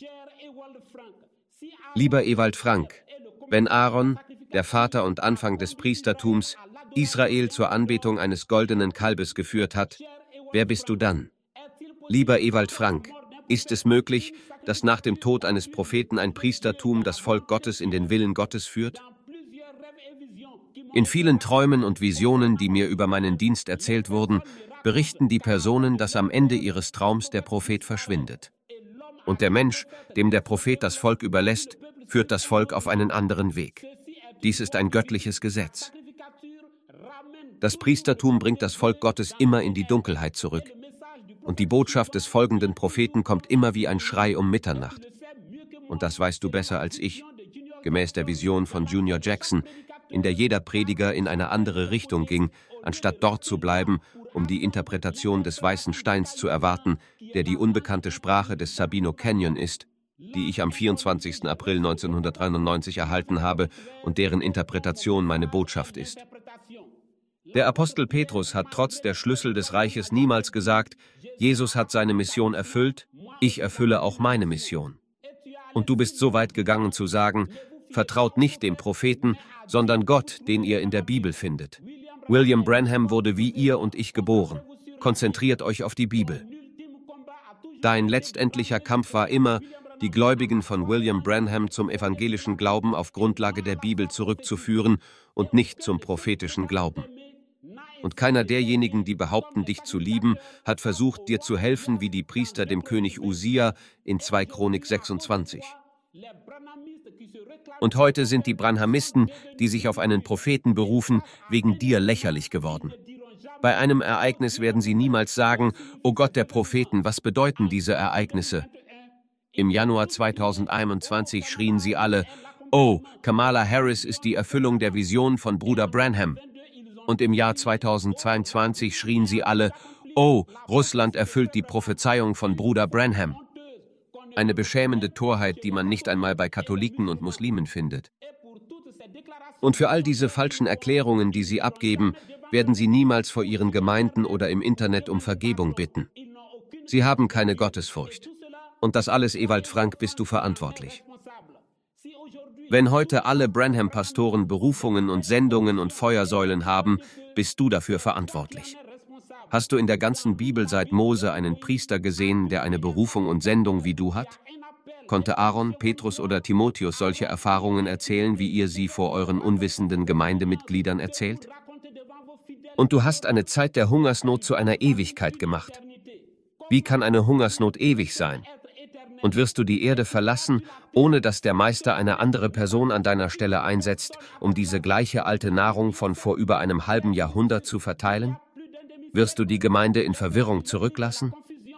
Lieber Ewald Frank, wenn Aaron, der Vater und Anfang des Priestertums, Israel zur Anbetung eines goldenen Kalbes geführt hat, wer bist du dann? Lieber Ewald Frank, ist es möglich, dass nach dem Tod eines Propheten ein Priestertum das Volk Gottes in den Willen Gottes führt? In vielen Träumen und Visionen, die mir über meinen Dienst erzählt wurden, berichten die Personen, dass am Ende ihres Traums der Prophet verschwindet. Und der Mensch, dem der Prophet das Volk überlässt, führt das Volk auf einen anderen Weg. Dies ist ein göttliches Gesetz. Das Priestertum bringt das Volk Gottes immer in die Dunkelheit zurück. Und die Botschaft des folgenden Propheten kommt immer wie ein Schrei um Mitternacht. Und das weißt du besser als ich, gemäß der Vision von Junior Jackson, in der jeder Prediger in eine andere Richtung ging, anstatt dort zu bleiben, um die Interpretation des weißen Steins zu erwarten, der die unbekannte Sprache des Sabino Canyon ist, die ich am vierundzwanzigsten April neunzehnhundertdreiundneunzig erhalten habe und deren Interpretation meine Botschaft ist. Der Apostel Petrus hat trotz der Schlüssel des Reiches niemals gesagt, Jesus hat seine Mission erfüllt, ich erfülle auch meine Mission. Und du bist so weit gegangen zu sagen, vertraut nicht dem Propheten, sondern Gott, den ihr in der Bibel findet. William Branham wurde wie ihr und ich geboren. Konzentriert euch auf die Bibel. Dein letztendlicher Kampf war immer, die Gläubigen von William Branham zum evangelischen Glauben auf Grundlage der Bibel zurückzuführen und nicht zum prophetischen Glauben. Und keiner derjenigen, die behaupten, dich zu lieben, hat versucht, dir zu helfen, wie die Priester dem König Usia in zwei Chronik sechsundzwanzig. Und heute sind die Branhamisten, die sich auf einen Propheten berufen, wegen dir lächerlich geworden. Bei einem Ereignis werden sie niemals sagen, »O Gott der Propheten, was bedeuten diese Ereignisse?« Im Januar zweitausendeinundzwanzig schrien sie alle: Oh, Kamala Harris ist die Erfüllung der Vision von Bruder Branham. Und im Jahr zweitausendzweiundzwanzig schrien sie alle: Oh, Russland erfüllt die Prophezeiung von Bruder Branham. Eine beschämende Torheit, die man nicht einmal bei Katholiken und Muslimen findet. Und für all diese falschen Erklärungen, die sie abgeben, werden sie niemals vor ihren Gemeinden oder im Internet um Vergebung bitten. Sie haben keine Gottesfurcht. Und das alles, Ewald Frank, bist du verantwortlich. Wenn heute alle Branham-Pastoren Berufungen und Sendungen und Feuersäulen haben, bist du dafür verantwortlich. Hast du in der ganzen Bibel seit Mose einen Priester gesehen, der eine Berufung und Sendung wie du hat? Konnte Aaron, Petrus oder Timotheus solche Erfahrungen erzählen, wie ihr sie vor euren unwissenden Gemeindemitgliedern erzählt? Und du hast eine Zeit der Hungersnot zu einer Ewigkeit gemacht. Wie kann eine Hungersnot ewig sein? Und wirst du die Erde verlassen, ohne dass der Meister eine andere Person an deiner Stelle einsetzt, um diese gleiche alte Nahrung von vor über einem halben Jahrhundert zu verteilen? Wirst du die Gemeinde in Verwirrung zurücklassen?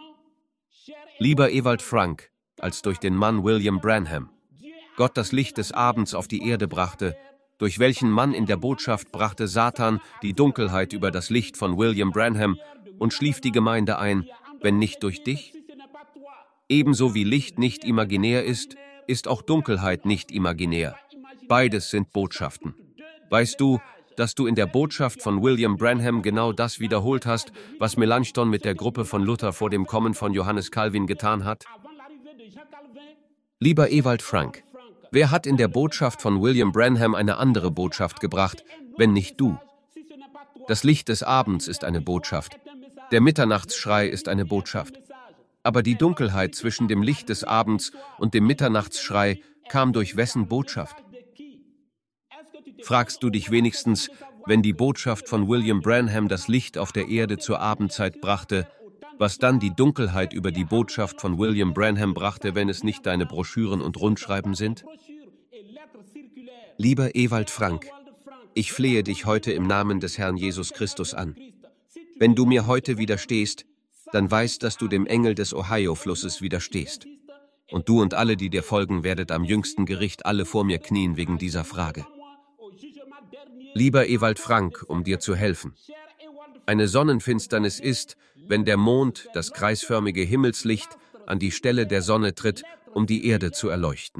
Lieber Ewald Frank, als durch den Mann William Branham Gott das Licht des Abends auf die Erde brachte, durch welchen Mann in der Botschaft brachte Satan die Dunkelheit über das Licht von William Branham und schlief die Gemeinde ein, wenn nicht durch dich? Ebenso wie Licht nicht imaginär ist, ist auch Dunkelheit nicht imaginär. Beides sind Botschaften. Weißt du, dass du in der Botschaft von William Branham genau das wiederholt hast, was Melanchthon mit der Gruppe von Luther vor dem Kommen von Johannes Calvin getan hat? Lieber Ewald Frank, wer hat in der Botschaft von William Branham eine andere Botschaft gebracht, wenn nicht du? Das Licht des Abends ist eine Botschaft. Der Mitternachtsschrei ist eine Botschaft. Aber die Dunkelheit zwischen dem Licht des Abends und dem Mitternachtsschrei kam durch wessen Botschaft? Fragst du dich wenigstens, wenn die Botschaft von William Branham das Licht auf der Erde zur Abendzeit brachte, was dann die Dunkelheit über die Botschaft von William Branham brachte, wenn es nicht deine Broschüren und Rundschreiben sind? Lieber Ewald Frank, ich flehe dich heute im Namen des Herrn Jesus Christus an. Wenn du mir heute widerstehst, dann weiß, dass du dem Engel des Ohio-Flusses widerstehst. Und du und alle, die dir folgen, werdet am jüngsten Gericht alle vor mir knien wegen dieser Frage. Lieber Ewald Frank, um dir zu helfen. Eine Sonnenfinsternis ist, wenn der Mond, das kreisförmige Himmelslicht, an die Stelle der Sonne tritt, um die Erde zu erleuchten.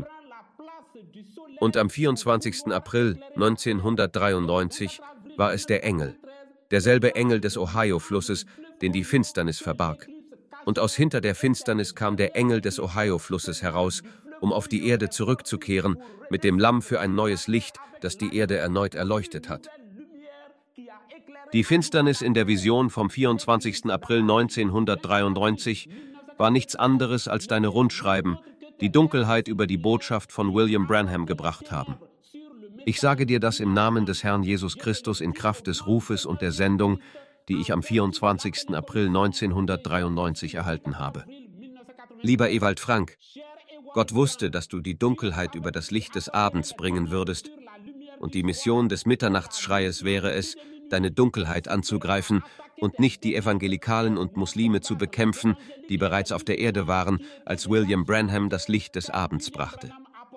Und am vierundzwanzigsten April neunzehnhundertdreiundneunzig war es der Engel, derselbe Engel des Ohio-Flusses, den die Finsternis verbarg. Und aus hinter der Finsternis kam der Engel des Ohio-Flusses heraus, um auf die Erde zurückzukehren, mit dem Lamm für ein neues Licht, das die Erde erneut erleuchtet hat. Die Finsternis in der Vision vom vierundzwanzigsten April neunzehnhundertdreiundneunzig war nichts anderes als deine Rundschreiben, die Dunkelheit über die Botschaft von William Branham gebracht haben. Ich sage dir das im Namen des Herrn Jesus Christus in Kraft des Rufes und der Sendung, die ich am vierundzwanzigsten April neunzehnhundertdreiundneunzig erhalten habe. Lieber Ewald Frank, Gott wusste, dass du die Dunkelheit über das Licht des Abends bringen würdest, und die Mission des Mitternachtsschreies wäre es, deine Dunkelheit anzugreifen und nicht die Evangelikalen und Muslime zu bekämpfen, die bereits auf der Erde waren, als William Branham das Licht des Abends brachte.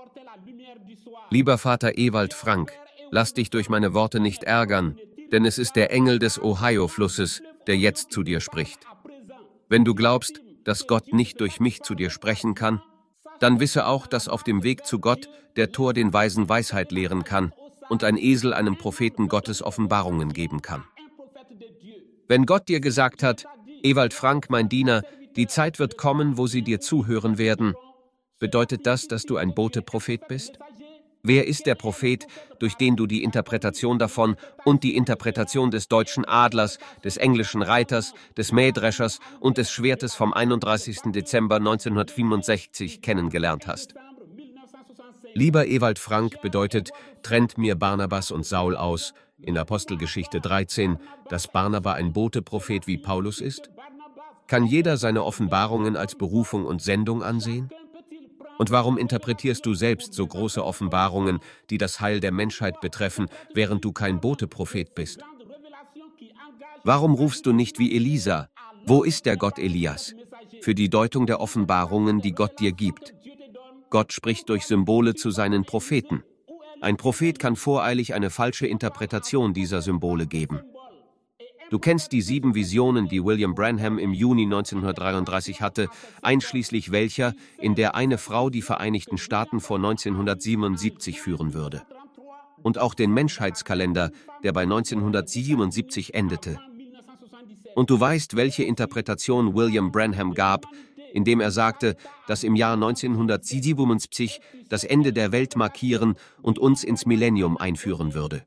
Lieber Vater Ewald Frank, lass dich durch meine Worte nicht ärgern, denn es ist der Engel des Ohio-Flusses, der jetzt zu dir spricht. Wenn du glaubst, dass Gott nicht durch mich zu dir sprechen kann, dann wisse auch, dass auf dem Weg zu Gott der Tor den Weisen Weisheit lehren kann und ein Esel einem Propheten Gottes Offenbarungen geben kann. Wenn Gott dir gesagt hat, Ewald Frank, mein Diener, die Zeit wird kommen, wo sie dir zuhören werden, bedeutet das, dass du ein Bote-Prophet bist? Wer ist der Prophet, durch den du die Interpretation davon und die Interpretation des deutschen Adlers, des englischen Reiters, des Mähdreschers und des Schwertes vom einunddreißigsten Dezember neunzehnhundertfünfundsechzig kennengelernt hast? Lieber Ewald Frank bedeutet, trennt mir Barnabas und Saul aus, in Apostelgeschichte dreizehn, dass Barnaba ein Bote-Prophet wie Paulus ist? Kann jeder seine Offenbarungen als Berufung und Sendung ansehen? Und warum interpretierst du selbst so große Offenbarungen, die das Heil der Menschheit betreffen, während du kein Bote-Prophet bist? Warum rufst du nicht wie Elisa? Wo ist der Gott Elias? für die Deutung der Offenbarungen, die Gott dir gibt. Gott spricht durch Symbole zu seinen Propheten. Ein Prophet kann voreilig eine falsche Interpretation dieser Symbole geben. Du kennst die sieben Visionen, die William Branham im Juni neunzehnhundertdreiunddreißig hatte, einschließlich welcher, in der eine Frau die Vereinigten Staaten vor neunzehnhundertsiebenundsiebzig führen würde. Und auch den Menschheitskalender, der bei neunzehnhundertsiebenundsiebzig endete. Und du weißt, welche Interpretation William Branham gab, indem er sagte, dass im Jahr neunzehnhundertsiebenundsiebzig das Ende der Welt markieren und uns ins Millennium einführen würde.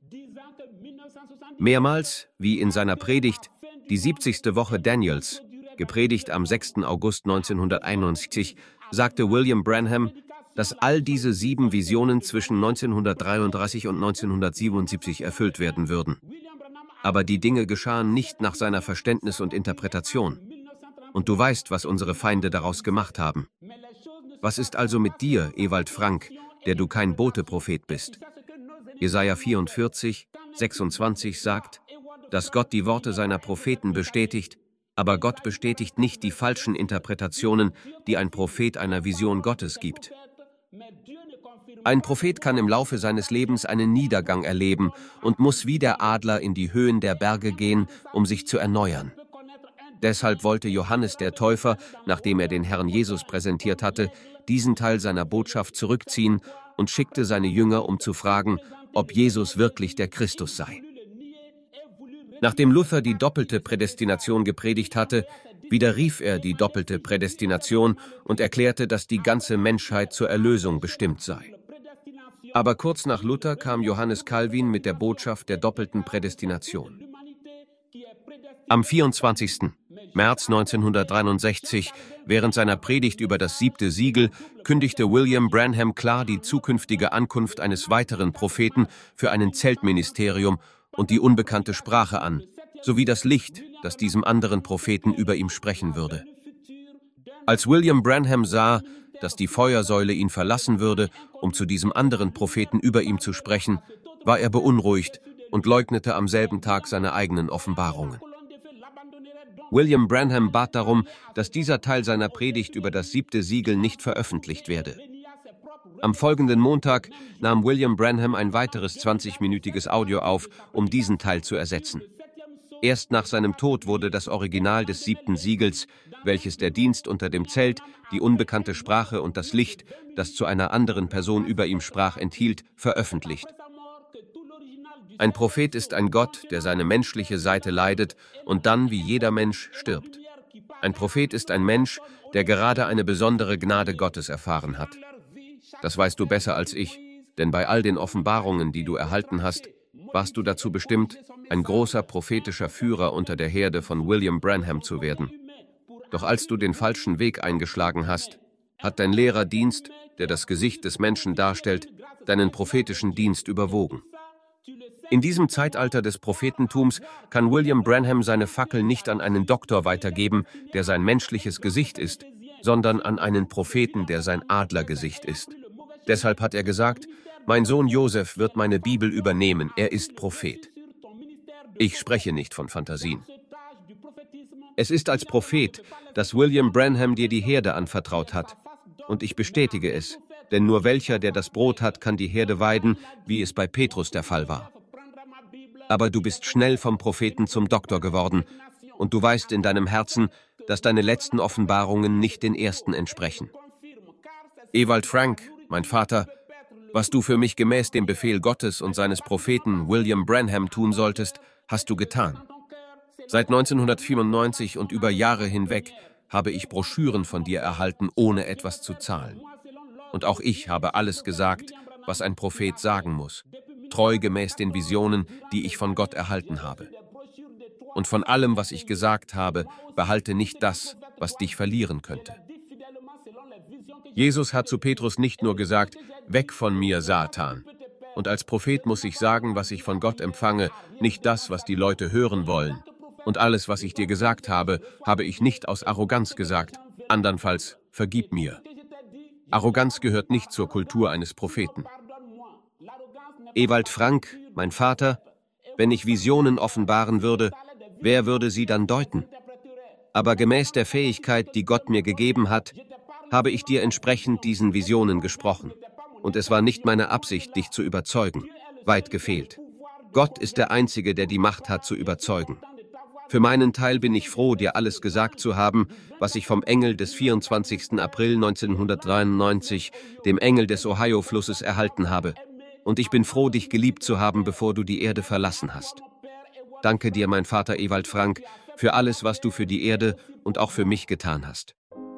Mehrmals, wie in seiner Predigt, die siebzigste Woche Daniels, gepredigt am sechsten August neunzehnhunderteinundsiebzig, sagte William Branham, dass all diese sieben Visionen zwischen neunzehnhundertdreiunddreißig und neunzehnhundertsiebenundsiebzig erfüllt werden würden. Aber die Dinge geschahen nicht nach seiner Verständnis und Interpretation. Und du weißt, was unsere Feinde daraus gemacht haben. Was ist also mit dir, Ewald Frank, der du kein Bote-Prophet bist? Jesaja vierundvierzig, sechsundzwanzig sagt, dass Gott die Worte seiner Propheten bestätigt, aber Gott bestätigt nicht die falschen Interpretationen, die ein Prophet einer Vision Gottes gibt. Ein Prophet kann im Laufe seines Lebens einen Niedergang erleben und muss wie der Adler in die Höhen der Berge gehen, um sich zu erneuern. Deshalb wollte Johannes der Täufer, nachdem er den Herrn Jesus präsentiert hatte, diesen Teil seiner Botschaft zurückziehen und schickte seine Jünger, um zu fragen, ob Jesus wirklich der Christus sei. Nachdem Luther die doppelte Prädestination gepredigt hatte, widerrief er die doppelte Prädestination und erklärte, dass die ganze Menschheit zur Erlösung bestimmt sei. Aber kurz nach Luther kam Johannes Calvin mit der Botschaft der doppelten Prädestination. Am vierundzwanzigsten März neunzehnhundertdreiundsechzig, während seiner Predigt über das siebte Siegel, kündigte William Branham klar die zukünftige Ankunft eines weiteren Propheten für ein Zeltministerium und die unbekannte Sprache an, sowie das Licht, das diesem anderen Propheten über ihm sprechen würde. Als William Branham sah, dass die Feuersäule ihn verlassen würde, um zu diesem anderen Propheten über ihm zu sprechen, war er beunruhigt und leugnete am selben Tag seine eigenen Offenbarungen. William Branham bat darum, dass dieser Teil seiner Predigt über das siebte Siegel nicht veröffentlicht werde. Am folgenden Montag nahm William Branham ein weiteres zwanzigminütiges Audio auf, um diesen Teil zu ersetzen. Erst nach seinem Tod wurde das Original des siebten Siegels, welches der Dienst unter dem Zelt, die unbekannte Sprache und das Licht, das zu einer anderen Person über ihm sprach, enthielt, veröffentlicht. Ein Prophet ist ein Gott, der seine menschliche Seite leidet und dann, wie jeder Mensch, stirbt. Ein Prophet ist ein Mensch, der gerade eine besondere Gnade Gottes erfahren hat. Das weißt du besser als ich, denn bei all den Offenbarungen, die du erhalten hast, warst du dazu bestimmt, ein großer prophetischer Führer unter der Herde von William Branham zu werden. Doch als du den falschen Weg eingeschlagen hast, hat dein Lehrerdienst, der das Gesicht des Menschen darstellt, deinen prophetischen Dienst überwogen. In diesem Zeitalter des Prophetentums kann William Branham seine Fackel nicht an einen Doktor weitergeben, der sein menschliches Gesicht ist, sondern an einen Propheten, der sein Adlergesicht ist. Deshalb hat er gesagt, mein Sohn Joseph wird meine Bibel übernehmen, er ist Prophet. Ich spreche nicht von Fantasien. Es ist als Prophet, dass William Branham dir die Herde anvertraut hat. Und ich bestätige es, denn nur welcher, der das Brot hat, kann die Herde weiden, wie es bei Petrus der Fall war. Aber du bist schnell vom Propheten zum Doktor geworden, und du weißt in deinem Herzen, dass deine letzten Offenbarungen nicht den ersten entsprechen. Ewald Frank, mein Vater, was du für mich gemäß dem Befehl Gottes und seines Propheten William Branham tun solltest, hast du getan. Seit neunzehnhundertvierundneunzig und über Jahre hinweg habe ich Broschüren von dir erhalten, ohne etwas zu zahlen. Und auch ich habe alles gesagt, was ein Prophet sagen muss, treu gemäß den Visionen, die ich von Gott erhalten habe. Und von allem, was ich gesagt habe, behalte nicht das, was dich verlieren könnte. Jesus hat zu Petrus nicht nur gesagt, weg von mir, Satan. Und als Prophet muss ich sagen, was ich von Gott empfange, nicht das, was die Leute hören wollen. Und alles, was ich dir gesagt habe, habe ich nicht aus Arroganz gesagt, andernfalls vergib mir. Arroganz gehört nicht zur Kultur eines Propheten. Ewald Frank, mein Vater, wenn ich Visionen offenbaren würde, wer würde sie dann deuten? Aber gemäß der Fähigkeit, die Gott mir gegeben hat, habe ich dir entsprechend diesen Visionen gesprochen. Und es war nicht meine Absicht, dich zu überzeugen. Weit gefehlt. Gott ist der Einzige, der die Macht hat, zu überzeugen. Für meinen Teil bin ich froh, dir alles gesagt zu haben, was ich vom Engel des vierundzwanzigsten April neunzehnhundertdreiundneunzig, dem Engel des Ohio-Flusses, erhalten habe. Und ich bin froh, dich geliebt zu haben, bevor du die Erde verlassen hast. Danke dir, mein Vater Ewald Frank, für alles, was du für die Erde und auch für mich getan hast.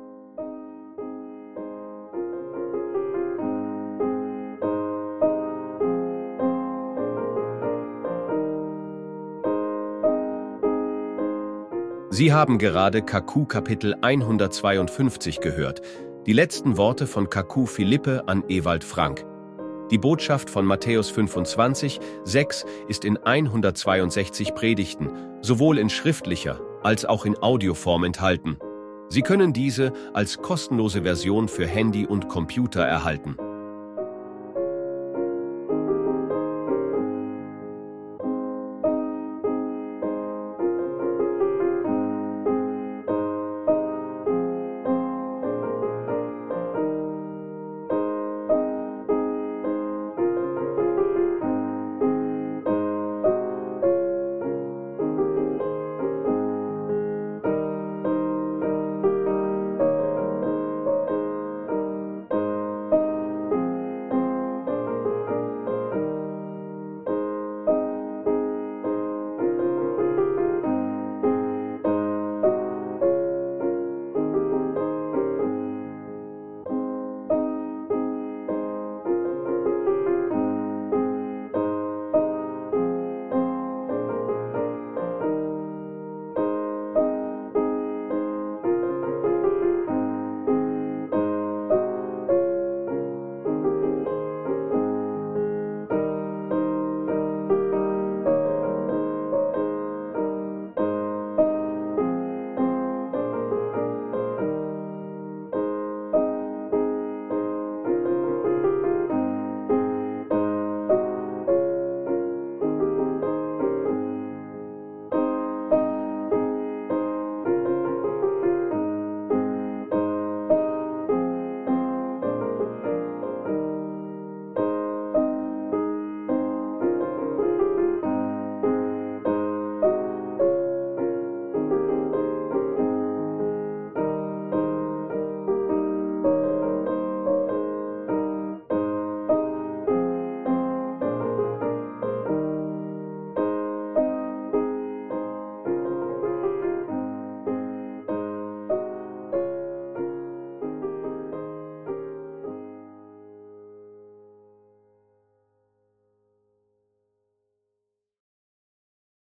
Sie haben gerade Kaku Kapitel hundertzweiundfünfzig gehört, die letzten Worte von Kaku Philippe an Ewald Frank. Die Botschaft von Matthäus fünfundzwanzig, sechs ist in hundertzweiundsechzig Predigten, sowohl in schriftlicher als auch in Audioform enthalten. Sie können diese als kostenlose Version für Handy und Computer erhalten.